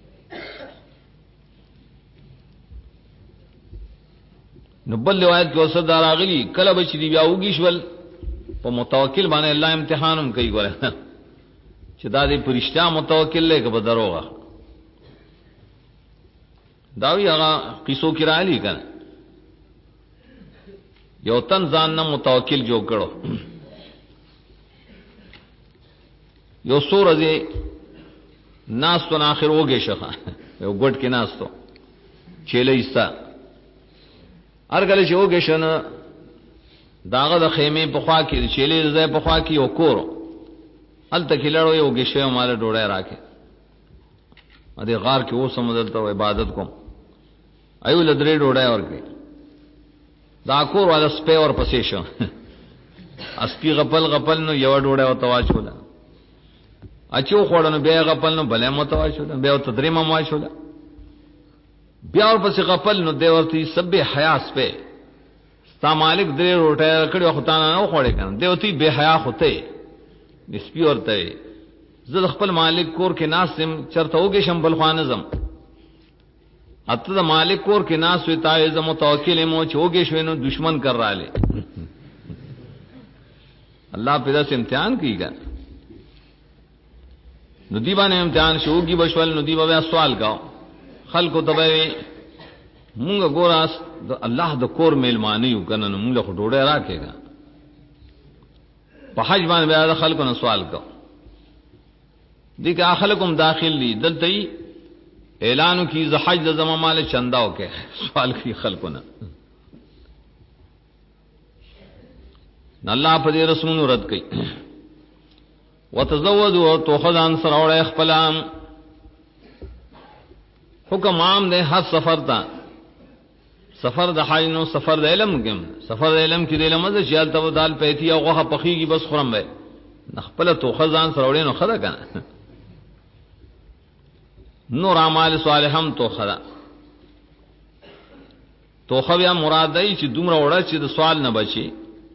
نو بل روایت کې اوسه دار اغلی کله بچ دی بیا وګی شول په متوکل باندې الله امتحانم کوي ګوره چې دا دې پرشتہ متوکل له کې بدروغه دا وی هغه قصو کې را لې کنه یو تن ځان نه متوکل جوړ کړو یو سورځه ناس تو اخر وګه شخه یو ګډ کې ناس تو چيله ایستا ارګل چې وګه شنه داغه د خیمه په خوا کې چيله ځای په خوا کې یو کور ال تکلړو یو وګه شه مال ډوړای راکې ا دې غار کې اوس سمدلته عبادت کوم ایو لدرې ډوډۍ ورکړي دا کور والا سپې اور پسې شو اسپی غپل نو یو ډوډۍ او تواچولا اچو خوړنو بیا غپل نو بلې مو تواچولا بیا تدریم مو واچولا بیا اور پسې غپل نو دی ورته سب حیا سپې تا مالک درې روټه کړي خو تا نه خوړې کنه دیوتی بے حیا ہوتے نسبی ورته زه خپل مالک کور کې ناسم چرته وګې شم بل خوانزم اته د مالک کور کې ناس وي تایز متوکل مو چوګې شوینو دشمن کر را لے الله پیدا سے امتحان کیږي نو دی باندې امتحان شوږي بشول نو دی به سوال کاو خلکو تبه مونږ ګوراس د الله د کور میلمانه یو کنه نو مونږ له ډوډۍ راکېګا په حج باندې بیا د خلکو نه سوال کو دي که خلکم داخل دي دلته اعلانو کی ز حج د زما مال چنداو کې سوال کی خلکو نه الله په دې رسمونو رد کړي وتزودوا توخذان سره خپل حکم عام ده هر سفر تا سفر د حج نو سفر د علم کې سفر د علم کې د علم د خیال ته دال پېتی او غوخه پخېږي بس خورم به خپل توخذان سره وړي نو خدا کنه نور اعمال صالحم توخذا توخویا مراد دی چې دومره وړه چې د سوال نه بچي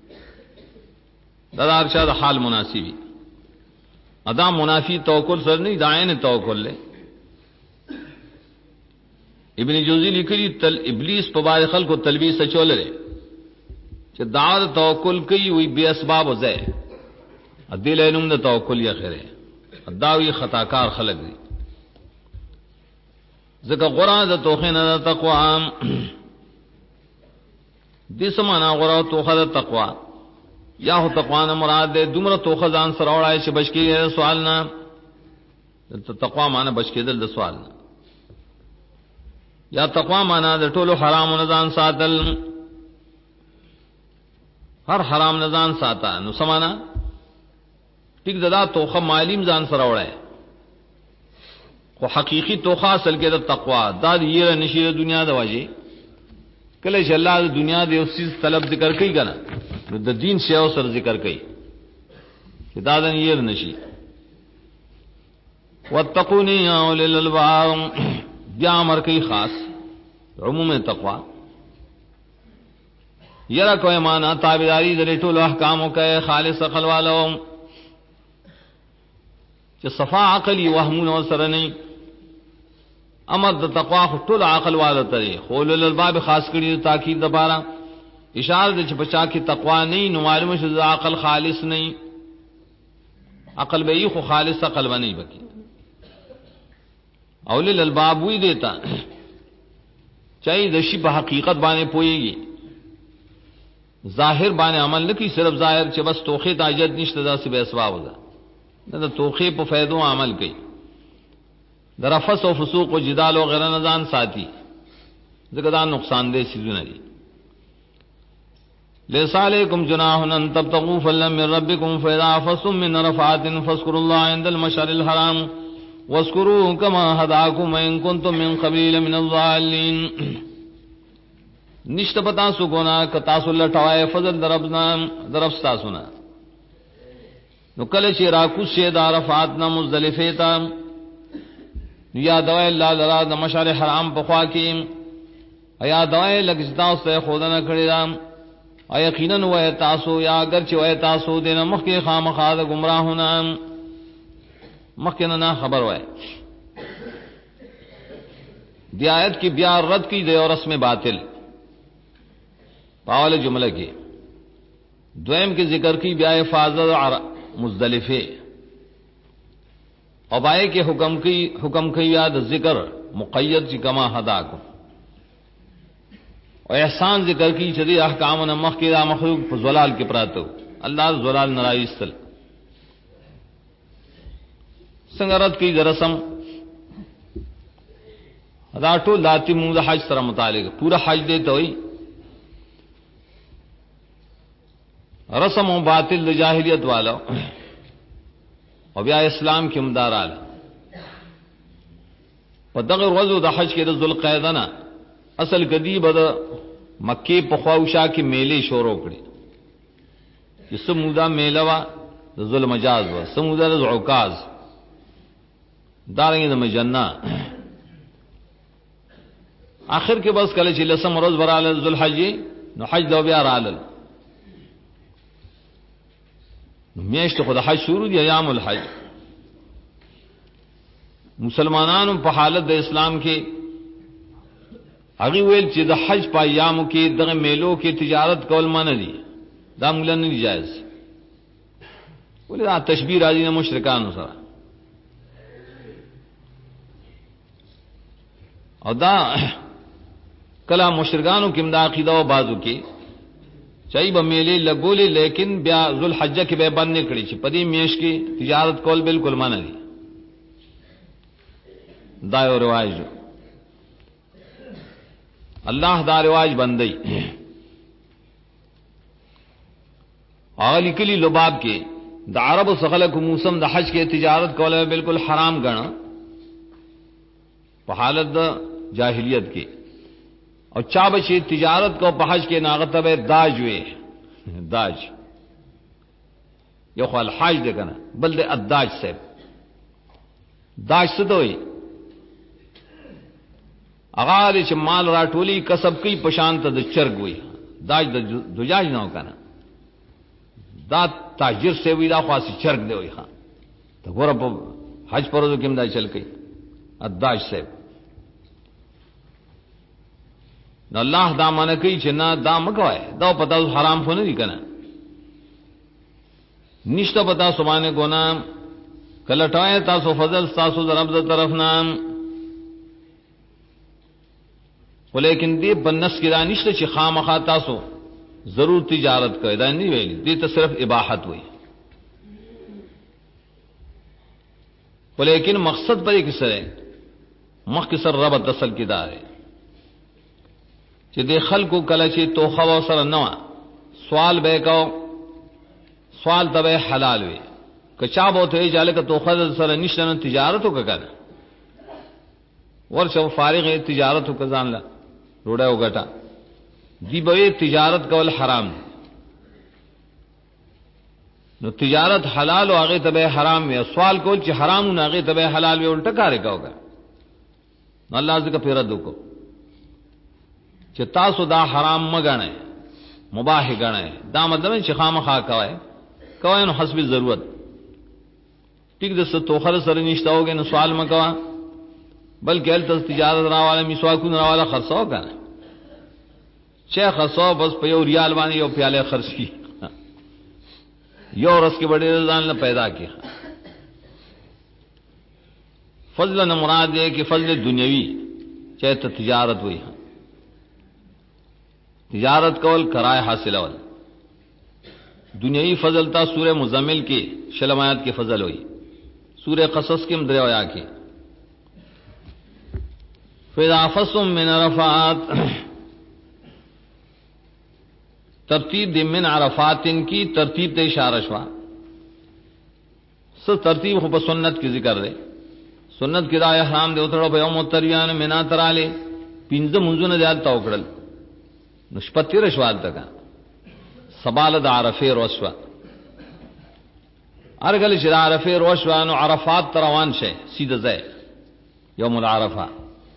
دا ارشاد حال مناسبی ادا منافی توکل سر نہیں دائن توکل لے ابن جوزی لیکلی تل ابلیس پبار خلق کو تلبیس چول لے کہ دعوت توکل کی ہوئی بے اسباب وزے دل علم دا توکل یا خیرے داوی خطاکار خلق دی ذکر قرآن دا توخین دا تقوی دی سمانا غرا توخہ دا تقوی یا ہو تقوی مراد دے دمر توخہ ځان سره وړای چې بچکی سوال نه تقوی معنی بچکی دل سوال نه یا تقوی معنی د ټولو حرام نه ځان ساتل هر حرام نه ځان ساته نو سمانا ټیک دا توخه معلم ځان سره وړای خو حقیقی توخه اصل کې د تقوی دا یې نشي د دنیا د واجی کله چې الله د دنیا د یو چیز طلب ذکر کوي کنه نو د دین شی او سر ذکر کوي چې دا د یې نشي واتقوني یا اولل الالباب بیا امر کوي خاص عموم تقوا یرا کوئی معنا تابعداری د ټولو احکامو کوي خالص عقل والو چې صفا عقلی وهمون سره نه امر د تقوا ټول عقل والو ته خول الالباب خاص کړي تاکید لپاره اشاره د چپچا کی تقوا نه نو معلومه شو عقل خالص نه عقل به یو خالص عقل ونی بکی اول الالباب وی دیتا چای د شی په حقیقت باندې پويږي ظاهر باندې عمل نکي صرف ظاهر چې بس توخه تاجت نشته دا سی به اسباب ده دا توخه په فائدو عمل کوي درفس او فسوق او جدال او غیر نزان ساتي ځکه دا نقصان دہ چیزونه دي ليس عليكم جناح ان تبتغوا فضلا من ربكم فاذا عفصتم من عرفات فاذكروا الله عند المشعر الحرام واذكروه كما هداكم وان كنتم من قبل من الضالين نشته پتا سو ګنا ک تاسو لټوای فضل درب تاسو نه نو کله چې راکو شه د عرفات نه مزدلفه ته یا دوای الله لرا د مشعر حرام په خوا کې ایا دوای لګزدا سه خودنه کړی دا یقینا و تاسو یا اگر چې و تاسو دینه مخکې خامخا د گمراهونه مخکې نه خبر وای دی آیت کی بیا رد کی دی اور رسم باطل پاول جملہ کی دویم کے ذکر کی بیا حفاظت مزدلفه اور بائے کے حکم کی یاد ذکر مقید چی کما ہداکم اور احسان ذکر کی چدی احکام نمخ کی دا مخلوق پر زلال کے پراتو اللہ زلال نرائیستل سنگرت کی درسم دا ټول ذاتی موږ حج سره متعلق پورا حج دے ته وي رسم و باطل د جاهلیت والو او بیا اسلام کې مدارال په دغه ورځو د حج کې د ذوالقعده نه اصل کدی بد مکه په خواوشا کې میلې شروع کړي چې سمودا میلوا د ظلم مجاز و سمودا د عکاز دارنګ د مجنہ آخر کې بس کله چې لسم روز براله ذوالحج نو حج دو بیا رالل میاشت خود حج شروع دی ایام الحج مسلمانانو په حالت د اسلام کې هغه ویل چې د حج په ایامو کې دغه میلو کې تجارت کول منع دي دا موږ نه جایز ولې دا تشبیه راځي نه مشرکانو سره او دا کلا مشرکانو کې امدا عقیده او بازو کې چای به میلې لګولې لیکن بیا ذوالحجہ کې به باندې کړی چې په دې میش کې تجارت کول بالکل منع دي دا یو رواج الله دا رواج بندي اغلی کلی لباب کې د عربو څخه کو موسم د حج کې تجارت کوله بالکل حرام غنا په حالت د جاهلیت کې او چا بچي تجارت کو په حج کې ناغته به داج وي داج یو خل حج ده کنه بل د اداج صاحب داج څه دوی اغاله چې مال راټولي کسب کوي پشانت د چرګ وي داج د دجاج نه کنه دا تاجر سے وی دا خاص چرګ دی وي ها ته ګور په حج پرځو کې دا چل کوي اداج صاحب نو الله دا معنی کوي چې نه دا مګوای دا پتا حرام خو نه دي کنه نشته پتا سبحانه ګنا کلټای تاسو فضل تاسو د رب د طرف نام ولیکن دې بنس کې دا نشته چې خامخا تاسو ضرور تجارت کوي دا نه ویلي دې ته صرف اباحت وي ولیکن مقصد پرې کې سره مخ کې سره رب اصل کې دار چې د خلکو کله چې توخه و سره نه سوال به کو سوال ته حلال وي کچا به ته جاله ک توخه سره نشته تجارت وکړه ورشه فارغ تجارت وکړان لا روډه وګټه دی به تجارت کول حرام نو تجارت حلال او هغه ته حرام وي سوال کول چې حرام او هغه ته حلال وي الټا کار کوي الله ځکه پیرا دکو چې تاسو دا حرام مګنئ مباح غنئ دا مطلب چې خامخا کوي کوي نو حسب ضرورت ټیک د ستوخره سره نشته اوګه نو سوال مکوا بلکې ال تجارت راواله میسواکو راواله خرڅو کنه شیخ خرڅو بس په یو ریال باندې یو پیاله خرڅ کی یو رس کې بڑے ځان له پیدا کی فضل نه مراد دی کې فضل دنیوي چاہے تجارت وي تجارت کول کرای حاصل اول دنیوی فضل تا سورہ مزمل کې شلمات کې فضل ہوئی سورہ قصص کې مدریا کې فاذا فصم من عرفات ترتیب د من عرفات کی ترتیب ته اشاره شوا س ترتیب خو په سنت کې ذکر دی سنت کې دا احرام دی وتړو په یوم تریان مینا تراله پنځه منځونه ځال تا وکړل نشپتی رشوال تکا سبال د عرفه روشوا ارګل چې عرفه روشوا نو عرفات روان شي سیده ځای یوم العرفه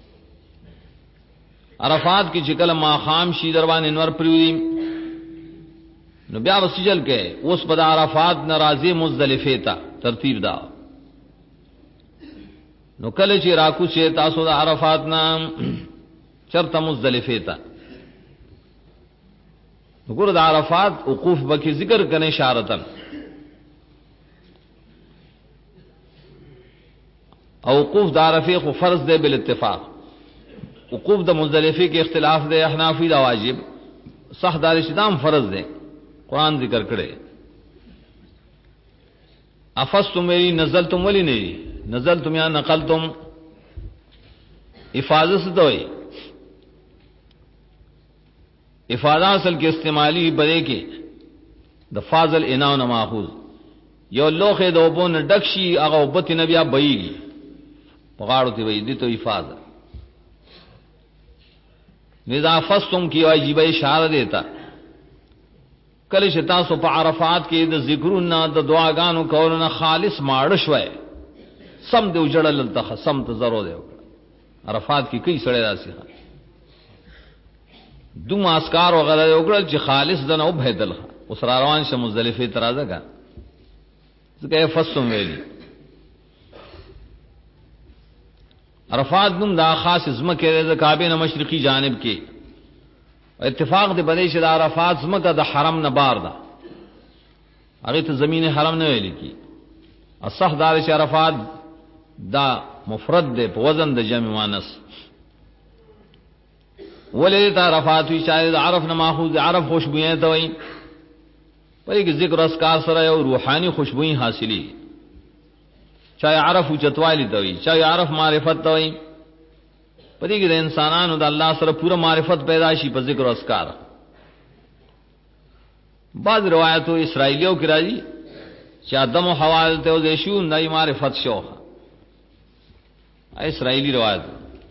عرفات کی چکل ما خام شي دروان انور پریوی نو بیا وسجل کې اوس په عرفات ناراضي مزدلفه تا ترتیب دا نو کله چې راکو چې تاسو د عرفات نام چرته مزدلفه تا وګوره د عرفات وقوف بکی ذکر کنه اشارتن او وقوف د عرفه خو فرض دی بل اتفاق وقوف د مزدلفه کې اختلاف دی احنافی دا واجب صح دار شدام فرض دی قرآن ذکر کړي افستم میری نزلتم ولی نه نزلتم یا نقلتم افاظه ستوي افاده اصل کې استعمالی بده کې د فاضل اناو نه ماخوذ یو لوخه د وبون ډکشي هغه وبت نبیا بېږي پغاړو ته وې دي ته افاده اذا فستم کی واجب اشاره دیتا کله چې تاسو په عرفات کې د ذکرونو د دعاګانو کولونه خالص ماړ شوي سم دی وجړل ته سم ته ضرور دی عرفات کې کوي سړی راسي دوم اسکار وغیرہ وکړل چې خالص دنه او بهدل اوس را روان شه مزدلفه ترازه کا ځکه فصم ویلي عرفات نوم دا خاص زمکه د کعبه نه مشرقي جانب کې اتفاق دی بنې چې د عرفات زمکه د حرم نه بار ده هغه ته زمين حرم نه ویل کی اصح دار چې عرفات دا مفرد دی په وزن د جمع مؤنث ولې دا عرفات وی شاید عرف نه ماخوذ عرف خوشبوئیں ته وي په کې ذکر اسکار سره یو روحاني خوشبوئی حاصلې چاہے عرف چتوالی ته وي چاہے عرف معرفت ته وي په دې کې د انسانانو د الله سره پوره معرفت پیدا شي په ذکر اسکار بعض روایتو اسرائیلیو کې راځي چې آدم او حوا ته او شو نه معرفت شو اسرائیلی روایت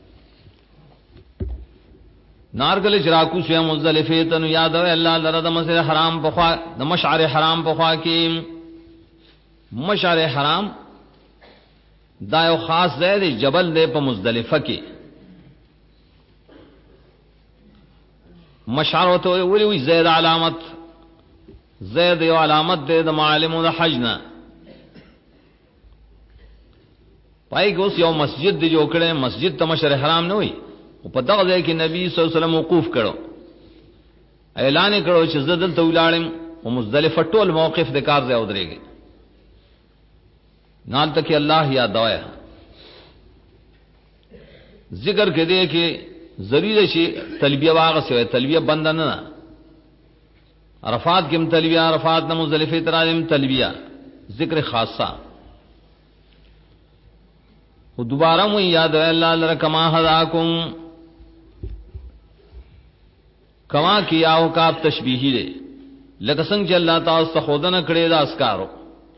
نارګل جراکو سو مزدلفه ته نو یاد او الله لره د مسجد حرام په خوا د مشعر حرام په خوا کې مشعر حرام دا یو خاص ځای دی جبل دی په مزدلفه کې مشعر ته وی زید علامت زید یو علامت دی د معالم د حج نه پای کې اوس یو مسجد دی جوړ کړي مسجد ته مشعر حرام نه وي او په دغه ځای کې نبی صلی الله علیه وسلم وقوف کړو اعلان کړو چې زدل ته ولالم او مزدلفه ټول موقف د کار ځای ودرېږي نال تک الله یاد وایا ذکر کې دی کې ضروری شي تلبیه واغه سوی تلبیه بند نه عرفات کې تلبیه عرفات نه مزدلفه ترالم تلبیه ذکر خاصه او دوباره مو یاد الله لره کما هداکم کما کیاو کا تشبیہی دے لکه څنګه چې الله تعالی خودنه کړی دا اسکارو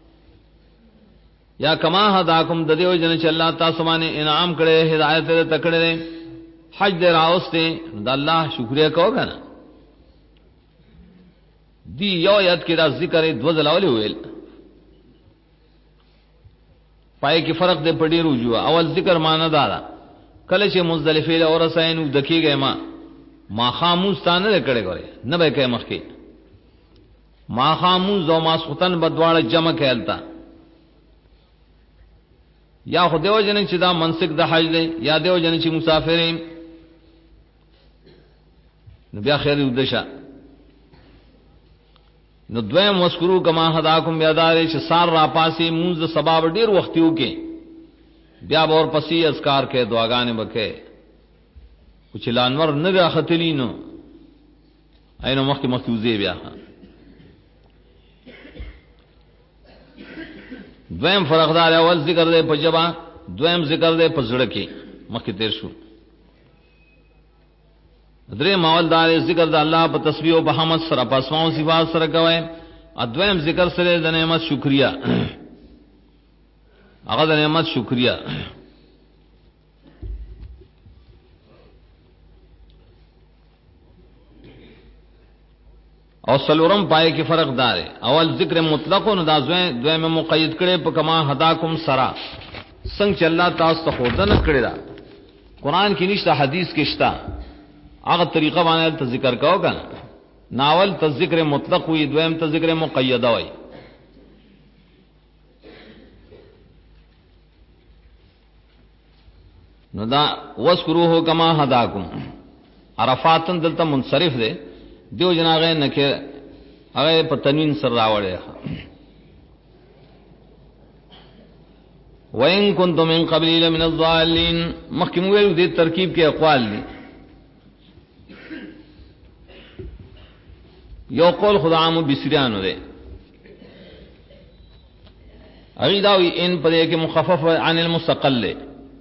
یا کما هداکم د دیو جن چې الله تاسو باندې انعام کړي هدایت دې تکړه حج دې راوسته د الله شکریا کوو کنه دی یو یاد کې دا ذکر دو ځلاولې ویل پای کې فرق دې پډې رجوع اول ذکر معنی دا کله چې مزدلفه له اورساینو دکیږي ما خاموس تانه کړي غره نه به کې مخکي ما خاموس او ما سوتن بدواړه جمع کېلتا یا خدایو جن چې دا منسک د حج دی یا دیو جن چې مسافرین نو بیا خیر ودشه نو دویم وذکروا کما هداکم یادار چې سار را پاسي مونږ د سبب ډیر وختیو کې بیا اور پسې اذکار کې دعاګانې وکې کچھ لانور نه راختلی نو اینو مخکې مخوزه بیا دویم فرقدار اول ذکر دے په جبا دویم ذکر دے په زړه کې مخکې تیر شو درې ماولدار ذکر د الله په تسبیح او په حمد سره په اسماء او صفات سره کوي ادویم ذکر سره د نعمت شکریا هغه د نعمت شکریا او سلورم پای کې فرق دار اول ذکر مطلق او دا دویم مقید کړي په کما هداکم سرا څنګه چې الله تاسو ته خودنه کړی دا قران کې نشته حدیث کې شته هغه طریقه باندې ته ذکر کاو کنه ناول ته ذکر مطلق وي دویم ته ذکر مقید وي نو دا وذکروه کما هداکم عرفاتن دلته منصرف دی دیو جناغه نکه هغه په تنوین سره راوړی وَإِن كُنتُم مِّن قَبْلِ لَمِنَ الضَّالِّينَ مخکې موږ دې ترکیب کې اقوال دي یو قول خدامو بسریانو ده هغه دا وی ان په دې کې مخفف عن المستقل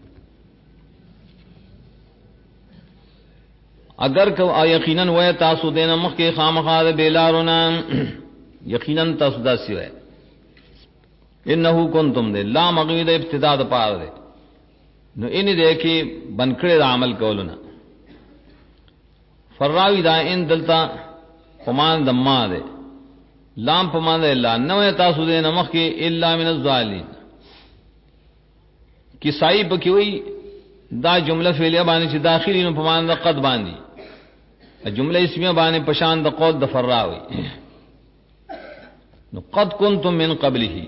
اگر کو یقینا وای تاسو دینه مخ کې خامخا بیلارونه یقینا تاسو داسي وای انه کنتم ده لا مغید ابتداء د پاره ده نو ان دې کې بنکړه د عمل کولونه فراوی دا ان دلتا پمان دما دے لام پمان دے اللہ نو تاسو دے نمخ کے الا من الظالمین کسائی پکی ہوئی دا جملہ فعلیہ بانے چی داخلی نو پمان دا قد باندی جملہ اسمیہ بانے پشان دا قول دا فراوی نو قد کنتم من قبلہ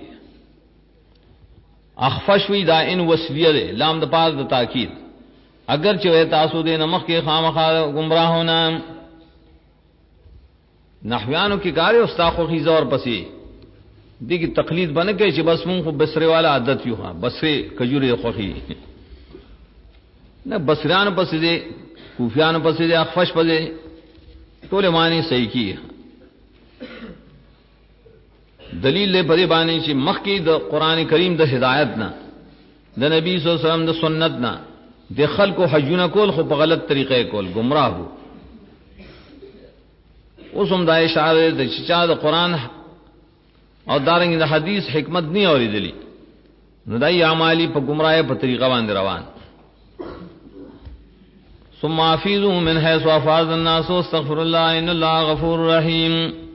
اخفشوی دا ان وصلیہ دے لام دا پاس دا تاکید اگر چوئے تاسو دے نمخ کے خامخا گمراہ ہونا نحویانو کی کارے استاخو خیزہ اور پسی دی کی تقلید بن کے چی بس مون خو بسرے والا عادت یو ہاں بسرے کجوری خوخی نہ بسریان پسی دے کوفیان پسی دے اخفش پسی دے طول معنی صحیح کی دلیل لے پدے بانی چی مخی دا قرآن کریم دا ہدایت نا دا نبی صلی اللہ علیہ وسلم دا سنت نا دے خلق و حجون کول خو پا غلط طریقے کول گمراہ ہو اس ہم دا اشارے دا چچا دا قرآن اور دارنگی دا حدیث حکمت نہیں اوری دلی ندائی اعمالی پا گمراہ پا طریقہ باندے روان ثم افیضوا من حیث افاض الناس واستغفر اللہ ان اللہ غفور رحیم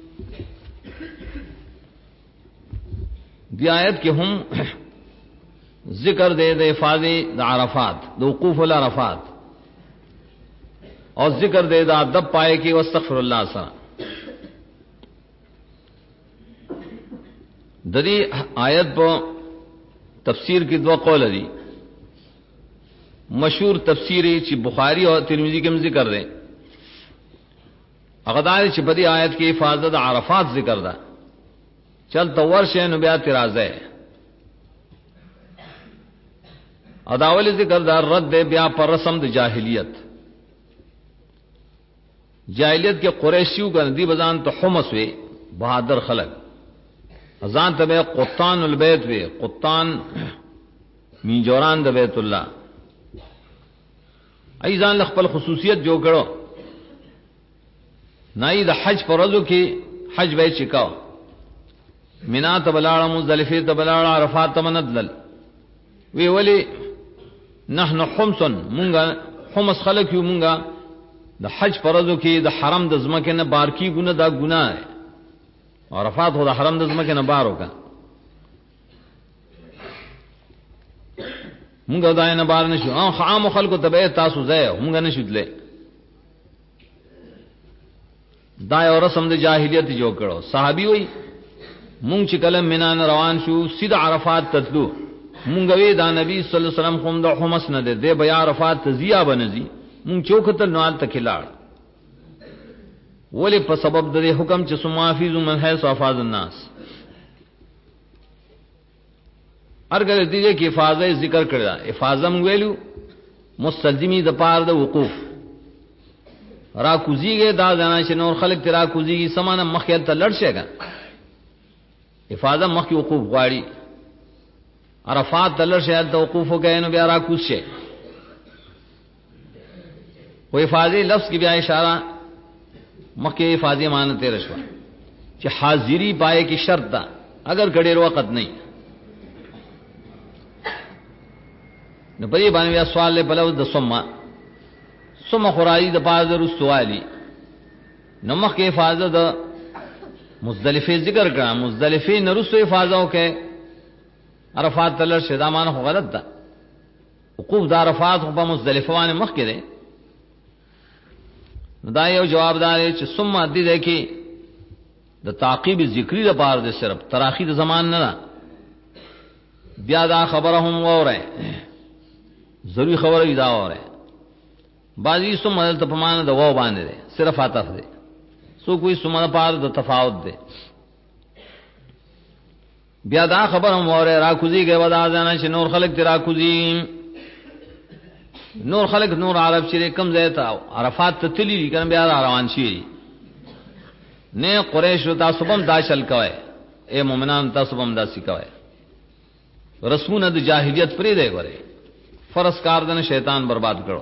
دی آیت کے ہم ذکر دے دے افاضے دا عرفات دا وقوف العرفات اور ذکر دے دا دب پائے کی واستغفر اللہ سا ددی آیت پہ تفسیر کی دو قول دی مشہور تفسیری چی بخاری اور ترمذی کے ذکر دیں اغدار چی بدی آیت کی حفاظت عرفات ذکر دا چل تو ورش ہے نبیا تراز ہے اداول ذکر دا رد دے بیا پر رسم دا جاہلیت کے قریشیو کا ندی بزان تو حمس وے بہادر خلق ازان تبے قطان البیت وے قطان میجوران دا بیت اللہ ایزان لخپل خصوصیت جو کرو نائی دا حج پر رضو کی حج بے چکاو منا تبلاڑا مزدلفی تبلاڑا عرفات تمندلل وی ولی نحن حمسن منگا حمس خلق یو منگا دا حج پر رضو کی دا حرم دا زمکے نا بارکی گنا دا گناہ ہے عرفات ہو دا حرم دا زمکے نا بارو کا منگا دا اینا بار نشو خام خلقو تبعی تاسو زی منگا نشو دلے دا یو رسم دا جاہلیت جو کرو صحابی ہوئی منگ چکلم منان روان شو سید عرفات تتلو منگوی دا نبی صلی اللہ علیہ وسلم خم دا حمس نہ دے بیا عرفات تزیا بنزی منگ چوکتل نوال تکلاڑ ولی پا سبب دے حکم چ سمافیزو من حیث افاظ الناس ارگر دیجے کی افاظہ ذکر کردہ افاظم ویلو مستلزمی دا پار دا وقوف را کوزی گئے دا دانش نور خلق ترا کوزی گی سمانا مخیل تا لڑ شے گا افاظم مخی وقوف غاڑی عرفات تا لڑ شے تا وقوف ہو گئے نو بیا را کوز شے وہ افاظی لفظ کی بیا اشارہ مخی افاظی مانتے رشوہ کہ حاضری پائے کی شرط دا اگر گڑیر وقت نہیں نو پدی باندې بیا سوال له بلو د ثم خرائی د پاز رسوالی نو مخ کې حفاظت د مزدلفه ذکر کړه مزدلفه نرسو حفاظت کې عرفات تل شدامان خو غلط ده وقوف د عرفات په مزدلفه باندې مخ کې ده دا یو جواب دار چې ثم دې ده کې د تعقیب ذکری د پار د صرف تراخی د زمان نه بیا دا خبرهم وره ضروری خبر ادا ہو رہے بعضی سمدل تپمان دا واو باندھے دے صرف عطف دے سو کوئی سمد پار دا تفاوت دے بیا دا خبر ہم ہو رہے راکوزی کے ودا جانا چھ نور خلق تی راکوزی نور خلق نور عرب چرے کم زیتا عرفات تتلی دی کرن بیا روان شیری نے قریش تا صبم دا شل کوئے اے مومنان تا صبم دا سی کوئے رسمون دا جاہلیت پری دے گورے فرض کاردن شیطان برباد کرو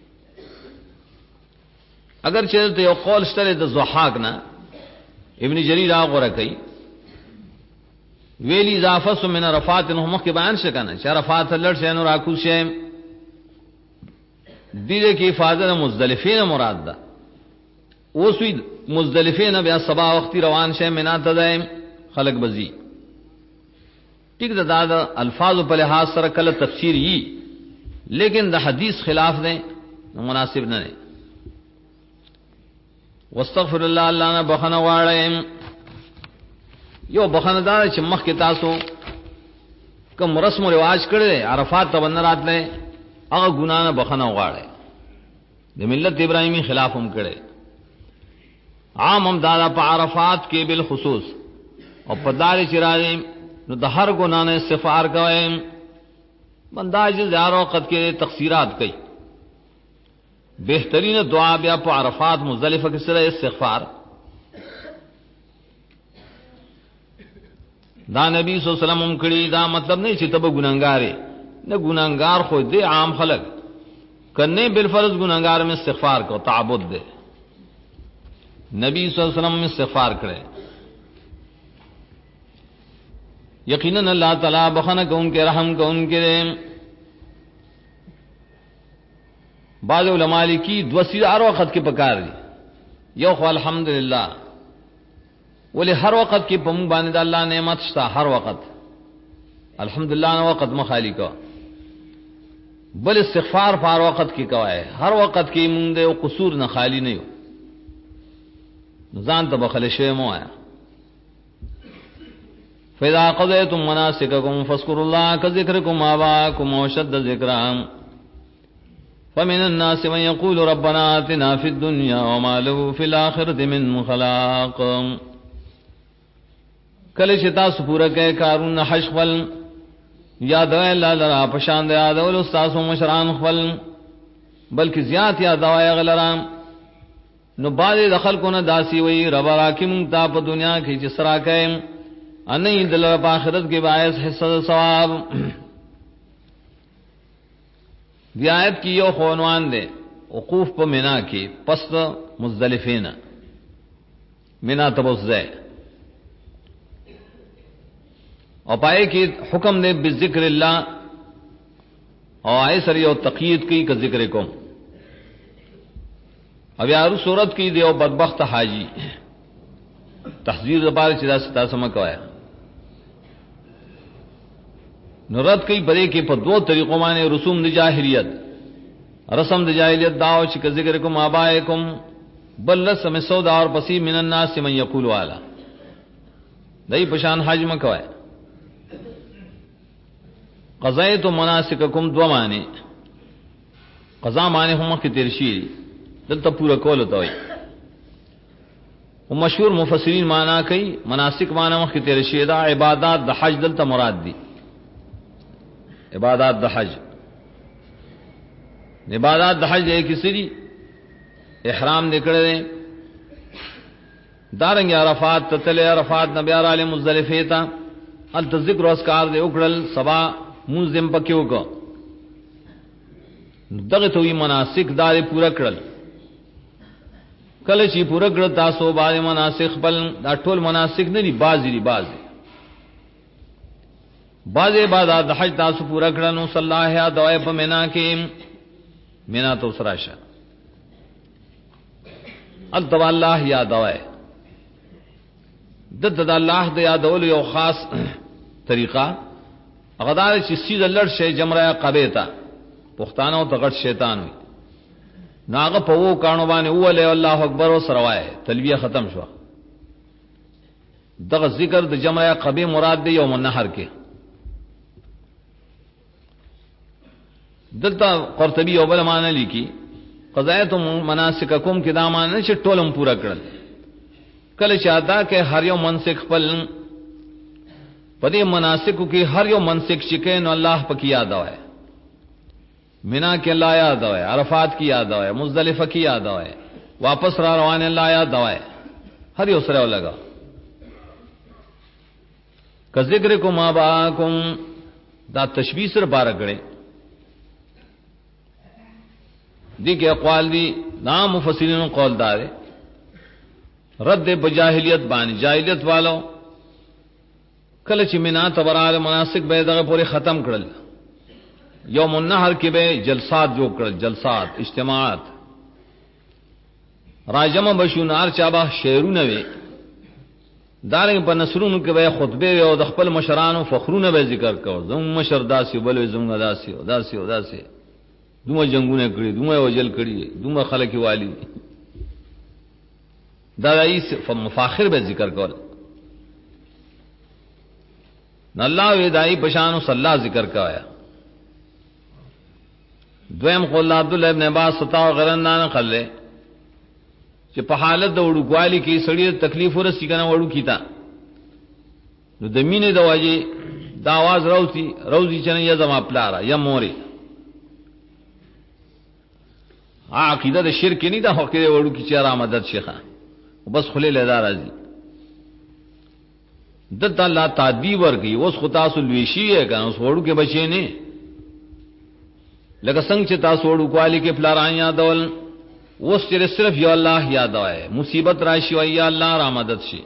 اگر چلتے یو قول شتر د ضحاک نا ابن جریر آغو رکی ویلی اضافت من رفات انہو مخ کے بیان شکنا چا رفات لڑ شین اور آکوز شیم دیدے کی حفاظت مزدلفین مراد دا اوسوی مزدلفه نه بیا سبا وختي روان شه مینا ته دایم خلق بزی ٹھیک دا دا الفاظ په لحاظ سره کله تفسیر یي لیکن دا حدیث خلاف نه مناسب نه نه واستغفر الله الله نه بخنه واړم یو بخنه دا چې مخ کې تاسو کوم رسم او رواج کړي عرفات ته ون راتله هغه ګنا نه بخنه واړي د ملت ابراهیمی خلاف هم کړي عام هم دا په عرفات کې بالخصوص او په دار چرای نو د هر ګنا نه استغفار کوي بنداج زار وخت کې تقصیرات کوي بهترین دعا بیا په عرفات مزدلفه کې سره استغفار دا نبی صلی الله علیه وسلم کړي دا مطلب نه چې تب ګناګارې نه ګناګار خو دې عام خلق کرنے بالفرض گناہگار میں استغفار کو تعبد دے نبی صلی اللہ علیہ وسلم میں استغفار کرے یقیناً اللہ تعالیٰ بخنہ کو ان کے رحم کو ان کے بعض علماء کی دوسیدار وقت کی پکار دی یو خو الحمدللہ ولی ہر وقت کی پم باند اللہ نعمت شتا ہر وقت الحمدللہ نہ وقت مخالی کو بل استغفار پار وقت کی کوائے ہر وقت کی مونږ او قصور نه خالی نه یو ځان ته بخل شوی مو آیا فاذا قضيتم مناسككم فاذكروا الله كذكركم آباءكم وشد ذكرا فمن الناس من يقول ربنا آتنا في الدنيا وما له في الآخرة من خلاق کله چې تاسو پورا کې کارونه حشفل یاد الله لرا پشان د یاد ول استاد مشران خپل بلکې زیات یاد وای غلرام نو باندې دخل کو نه داسی وی رب راکم تا په دنیا کې چې سرا کئ ان دل په آخرت کې باعث حصہ ثواب بیات کی یو خونوان دے وقوف په مینا کې پس مزدلفینا مینا تبوزه اور پائے کہ حکم نے بذکر اللہ اور آئے سر یو تقید کی کا ذکر کو اب یارو صورت کی دے بدبخت حاجی تحذیر زبار چدا ستا سمکوایا نرد کئی برے کے پر دو طریقوں مانے رسوم دی جاہلیت رسم دی جاہلیت داو چک ذکرکم آبائکم بل رسم سودا اور پسی من الناس من یقول والا دئی پشان حاج مکوایا قضایت مناسککم دو معنی قضا معنی هم کی ترشی دلته پورا کول توي او مشهور مفسرین معنا کوي مناسک معنی مخ کی ترشی دا عبادت د حج دلته مراد دي عبادت د حج عبادت د حج یې کسری احرام نکړه دارنګ عرفات تتل عرفات نبی علی مزدلفه تا ال ذکر اسکار دے وکړل سبا منظم پکیو کو دغه توي مناسک دار پورا کړل کله چې پورا کړ تاسو باندې مناسک بل دا ټول مناسک نه دي بازي بعضه عبادت د حج تاسو پورا کړل نو صلی الله علیه دوای په مینا کې مینا تو سراشه التو الله یا دوای د الله د یادول یو خاص طریقہ غدار چې سیده لړ شي جمره قبیتا پښتانه او تغټ شیطان وي ناغه په وو کانو باندې اوله الله اکبر او سروای تلبیه ختم شو دغه ذکر د جمره قبی مراد دی یوم النحر کې دلته قرطبی یو بل معنی لیکي قضایتم مناسککم کې دا معنی چې ټولم پورا کړل کله چې ادا کې هر یو منسک خپل پدې مناسکو کې هر یو منسک چې کین الله پکې یاد وای مینا کې الله یاد وای عرفات کی یاد وای مزدلفه کی یاد وای واپس را روان الله یاد وای هر یو سره لگا ک ذکرکم آباکم دا تشبیہ سره بار کړي دي کې اقوال دي نام مفسرین قول دار رد بجاہلیت باندې جاہلیت والو کله چې مینا تبرال مناسک به دغه پورې ختم کړل یوم النحر کې به جلسات جو کړل جلسات اجتماعات راجمه بشونار چا به شعرونه وي دارنګ په نصرونو کې به خطبه او د خپل مشرانو فخرونه به ذکر کوي زموږ مشر داسي بل زموږ داسي دومره جنگونه کړی دومره وجل کړی دومره خلک والی دا رئیس مفاخر به ذکر کول نه الله وی دای پشانو صلی الله ذکر کایا دویم قول عبد الله ابن عباس ستا غرندان خلې چې په حالت د وړوکوالي کې سړی تکلیف ورسې کنه وړو کیتا نو د مینې د واجی دا आवाज روزي چې نه یا زما پلارا یا موري عقیده د شرک نه ده هو کې وړو کی چې را مدد شيخه بس خله لدار راځي د الله تعذيب ورګي اوس خدا سو لويشي ہے کنه اوس وړو کې بچي نه لکه څنګه چې تاسو وړو کوالی کې پلاران یادول اوس چې صرف یو الله یاد وای مصیبت راشي او یا الله را مدد شي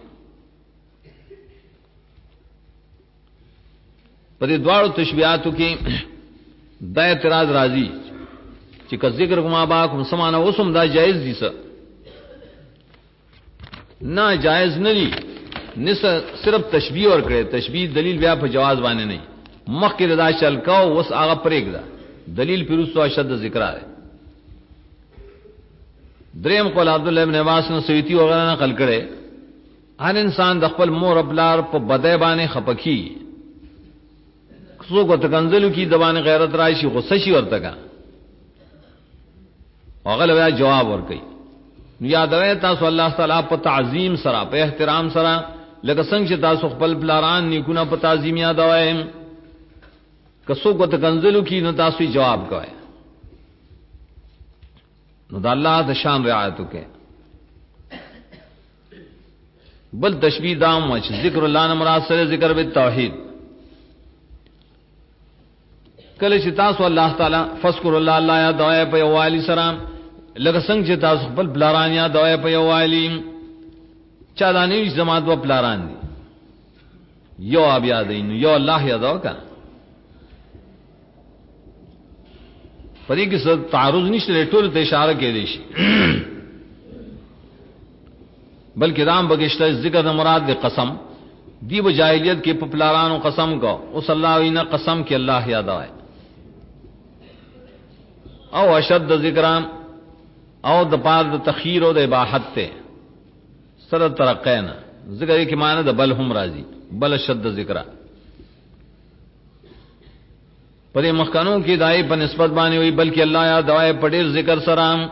په دې دواړو تشبيهاتو کې د اعتراض راځي چې که ذکر کومه با کوم سمانه اوسم دا جایز دي څه نه جایز نه دي صرف تشبیه ور کړي تشبیه دلیل بیا په جواز باندې نه مخکې دا چل کاو وس هغه پرېږده دلیل پیروسو اشد ذکر ہے دریم قول عبد الله ابن عباس نو سویتی وغیرہ نقل کړي هر انسان د خپل مور خپلار په بدای باندې خپکی څو کو تکنزلو کی دبان غیرت راشي غصه شي ورته کا هغه بیا جواب ور کوي یادوي تاسو الله تعالی په تعظیم سره په احترام سره لکه څنګه چې تاسو خپل بلاران نیکونه په تعظیم یادوي کسو کو تکنزلو کی نو تاسو جواب کوي نو د الله د شان رعایت وکړي بل تشبیه دام وچ ذکر الله نه مراد سره ذکر به توحید کله چې تاسو الله تعالی فذكر الله الله یادوي په والی سره لکه څنګه چې تاسو خپل بلاران یادوي په والی چا دانی جماعت و بلاران دي یو اب یادین یو الله یادو کا پدې کې څه تعارض نشته ټول ته اشاره کې دي شي بلکې رام بغشته ذکر د مراد د قسم دی و جاہلیت کې پپلارانو قسم کو او صلی الله علیه قسم کې الله یاد آئے او اشد ذکر او د پار د تخیر او د اباحت ته سره ترقینا ذکر کې معنی د بل هم راضی بل اشد ذکر پدې مخکانو کې دای په نسبت باندې وي بلکې الله یاد آئے په ډېر ذکر سره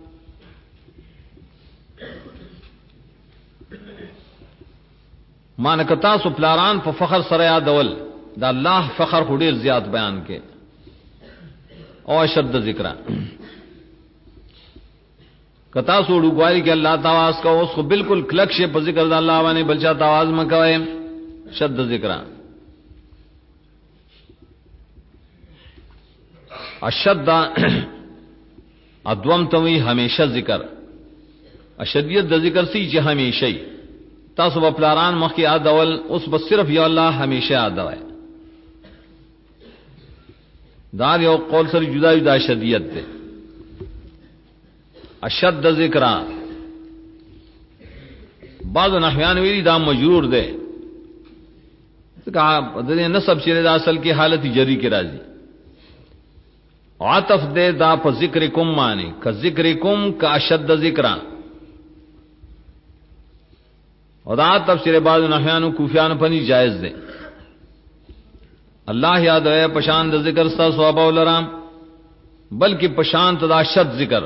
مان کتا سو پلاران په فخر سره یادول دا الله فخر خو ډیر زیات بیان کې او اشد ذکر کتا سو ډوګواری کې الله تواس کا اوس خو بالکل کلک شه په ذکر د الله باندې بلچا تواز مکوي شد ذکر اشد ادوم توي همیشه ذکر اشدیت د ذکر سی چې همیشه تاسو په پلاران مخ کې یاد اول اوس بس صرف یا الله همیشه یاد وای دا یو قول سره جدا جدا شدیت ده اشد ذکر بعض نحویان ویلي دا مجرور ده ځکه د نسب چې د اصل کې حالت جری کې راځي عطف ده دا په ذکر کوم معنی ک ذکر کوم ک اشد ذکر اور دا تفسیر بعض نحویانو کوفیانو پنی جائز دے اللہ یاد ہے پشان د ذکر ستا صحابہ ولرام بلکہ پشان دا شد ذکر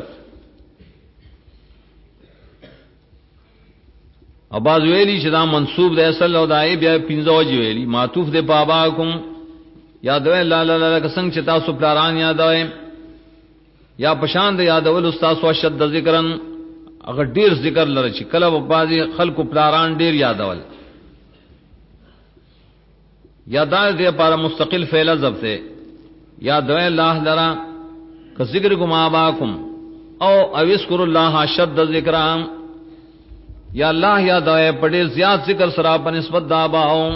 اباز ویلی چې دا منصوب دے اصل او دای بیا پنځه وجه ویلی معطوف دے باباکم یاد ہے لا لا لا کسنګ چې تاسو پلاران یاد ہے یا پشان دے یاد ول استاد سو شد ذکرن اگر ډیر ذکر لره چې کله په بازي خلکو پلاران ډیر یادول یادار دې لپاره مستقل فعل ضبط یاد وی الله لرا ک ذکر کوم اباکم او اذکر الله شد ذکر یا الله یاد وی په ډیر زیات ذکر سره په نسبت دا باو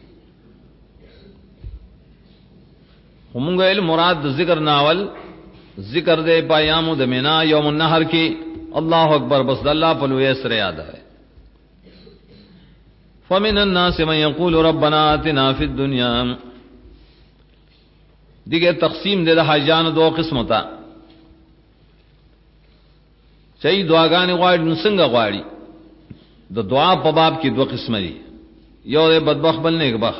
همغه مراد ذکر ناول ذکر دے پایامو د مینا یوم النحر کی اللہ اکبر بس د اللہ په لوی سره یاد ہے. فمن الناس من يقول ربنا آتنا فی الدنیا دیگه تقسیم دے د حاجان دو قسم تا چي دعاګانې غواړي نو څنګه غواړي د دعا په باب کې دو قسم دي یو د بدبخت بل نیک بخت.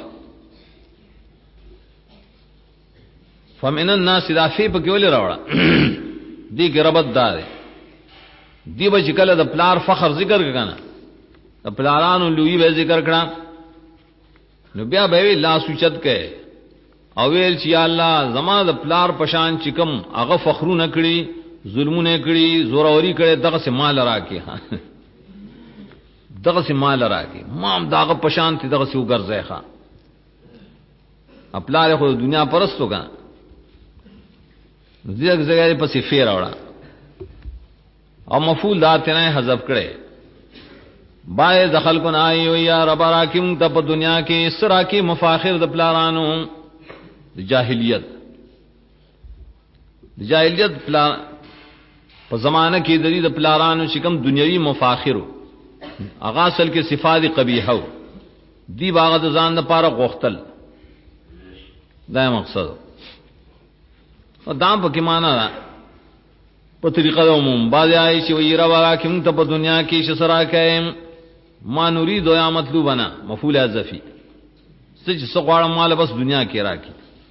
فمن الناس دا فی په کې ولې راوړه دی کې ربط دار دی به کله د پلار فخر ذکر کړه د پلارانو لوی به ذکر کړه نو بیا به لا سوچت کړي او ویل چې یا الله زما د پلار پشان چکم هغه فخرونه کړی ظلمونه کړی زوروري کړي دغه سه مال راکې دغه سه مال راکې مام دغه پشان ته دغه سه وګرځي ښا خپل خو دنیا پرستو کا دیګ زګری په سفیر اوړه او مفعول ذات نه حذف کړي بای دخل کو نای او یا رب راکم ته په دنیا کې اسرا کې مفاخر د پلارانو د جاهلیت پلا په زمانہ کې د پلارانو شکم دنیوي مفاخرو اغا اصل کې صفات قبیحه دی باغ د ځان لپاره غوښتل دا مقصد او دام په کې معنا په طریقه د عموم باندې آی چې وی را راکم ته په دنیا کې شسرا کایم ما نريد یا مطلوبنا مفعول اضافي سچ سغواړه مال بس دنیا کې راکی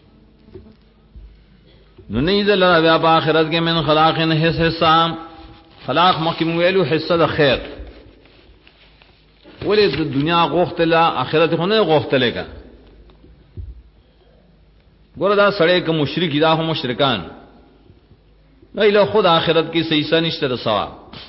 نو نه دې لاره بیا په آخرت کې من خلاقن حصہ خلاق مخکې ویلو حصہ د خیر ولې د دنیا غوښتله آخرت خو نه غوښتله کا ګوره دا سړی کوم مشرک دا هم مشرکان نه له خود آخرت کې صحیح سنشته د ثواب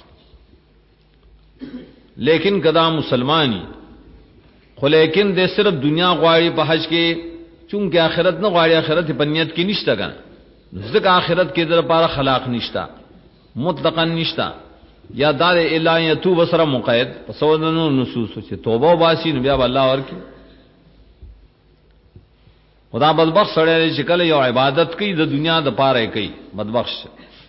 لیکن کدا مسلمانی خو لیکن د صرف دنیا غواړي په حج کې چونکه آخرت نه غواړي آخرت په نیت کې نشته کنه ځکه آخرت کې در لپاره خلاق نشتا مطلقاً نشتا یا دار الا یتوب سره مقید پسودنو نصوص چې توبه واسي نو بیا الله ورکی خدا بدبخت سره چې کله یو عبادت کوي د دنیا د پاره کوي بدبخت.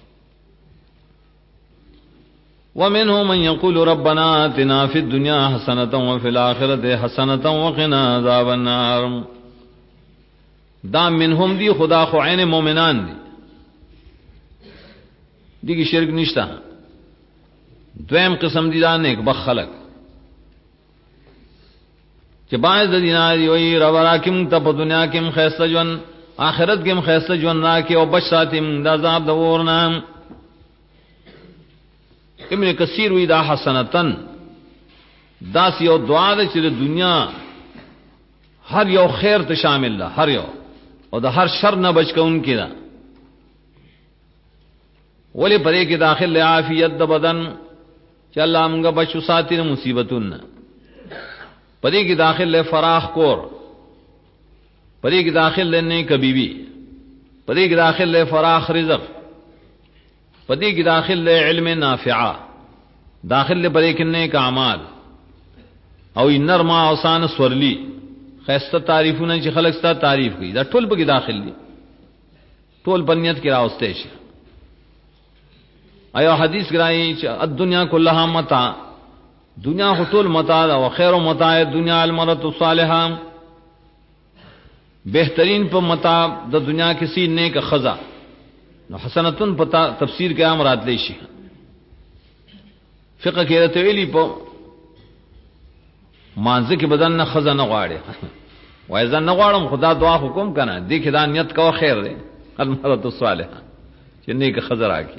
ومنهم من يقول ربنا آتنا في الدنيا حسنة وفي الآخرة حسنة وقنا عذاب النار. دا منهم دی خدا خو عین مومنان دی کی شرک نشتا. دویم قسم دی دا نیک بخ خلق چې باز د دینار وی رب راکم ته په دنیا کې مخیسته جون آخرت کې مخیسته جون راکې او بچ ساتم د عذاب د ورنه. ابن کثیر وی دا حسنتن دا یو دعا ده چې د دنیا هر یو خیر ته شامل ده هر یو او د هر شر نه بچ کون کړه ولی پرې کې داخل له عافیت د بدن چې الله موږ بچو ساتي مصیبتونه پرې کې داخل له فراخ کور پرې کې داخل له نیک بیبي پرې کې داخل له فراخ رزق پدې کې داخل له علم نافع داخل له پرې کې نیک اعمال او نرما آسان سورلی خسته تعریفونه چې خلک ستاسو تعریف کوي دا ټول به کې داخل دي ټول بنیت کې راوستي شي. ایو حدیث کرای چې الدنیا كلها متاع دنیا ټول متاع او خیر متاع الدنیا المرأة الصالحه بهترین په متاع د دنیا کې سي نیک خزا نو حسنتن پتا تفسیر کې عام راتلی شي فقہ کې راته ویلي په مانځ کې بدن نه خزا نه غواړي وای ځان نه غواړم خدا دعا حکم کنه دې کې دا نیت کو خیر دی المرأة الصالحه چې نیک خزا راکي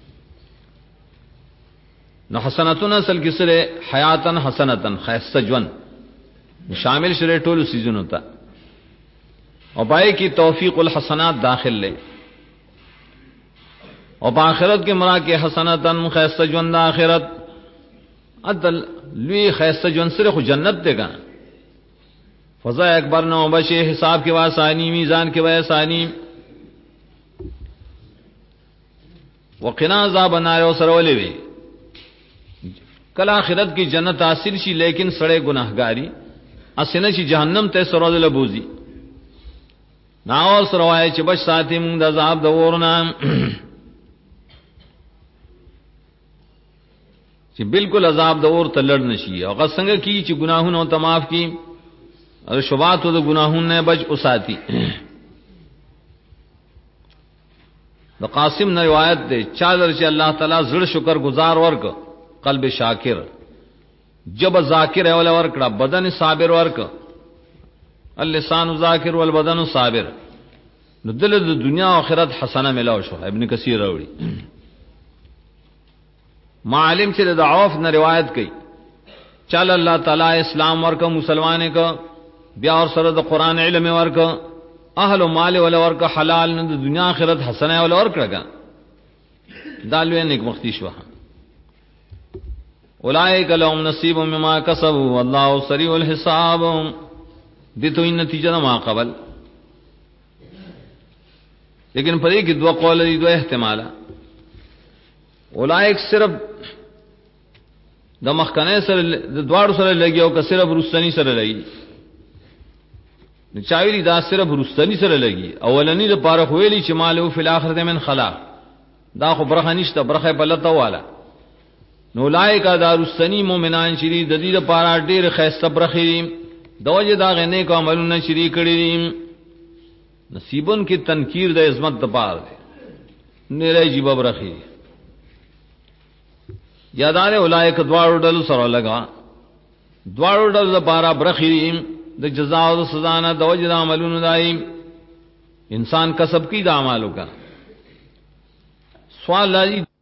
نو حسنتن اصل کې سره حیاتن حسنتن خیسته ژوند شامل شری ټول سيزونو ته او پای کې توفیق الحسنات داخل لې او په آخرت کې مرا کې حسنتن خیسته ژوند آخرت عدل لوی خیسته ژوند سره خو جنت دی ګان فضا اکبر نو بشي حساب کې واسانی میزان کې واسانی وقنا عذاب النار او سره ولې وی کله آخرت کې جنت حاصل شي لیکن سړی ګناهګاری اسنه چې جهنم ته سره لبوزي ناو سره وای چې بچ ساتي موږ د عذاب د ورنه چې بالکل عذاب د اور ته لړ نشي او څنګه کی چې ګناهونه ته معاف کی او شوبات د ګناهونو نه بچ اوساتی. د قاسم نے روایت ده چادر چې الله تعالی زړه شکر گزار ورک قلب شاکر جب ذاکر ہے ولا ورکړه بدن صابر ورک اللسان ذاکر والبدن صابر نو دل د دنیا او آخرت حسنه ملاو شو. ابن کثیر راوړي معلم چې د عوف نے روایت کړي چل الله تعالی اسلام ورک مسلمانې کا بیا اور سره د قران علم ورک اهل و مال ولا ورک حلال نه د دنیا آخرت حسنه ولا ورکړه دالوی نیک مختی شو. اولئک لهم نصیب مما کسبوا والله سریع الحساب. دې ته نتیجه ما قبل لیکن پرې کې دوه قول دي دوه احتمال. اولئک صرف د مخکنه سره د دوار سره لګي او که صرف رستنی سره لګي نو چاویلی دا صرف رستنی سره لګي اولنی لپاره خویلی چې مالو فی الاخرته من خلاق دا خو برخه نشته برخه بلته والا نو لایکا دا رستنی مومنان شری د دې لپاره ډیر خیسته برخې دوجه دا غنه کو عملونه شری کړی نصیبن کی تنکیر د عظمت د پاره نه لای جیب برخې یادانه اولایک دوار ډل سره لگا دوار ډل لپاره برخې د جزاء او سزا نه د وجه د عملونو دایم انسان کسب کی د اعمالو کا سوال لري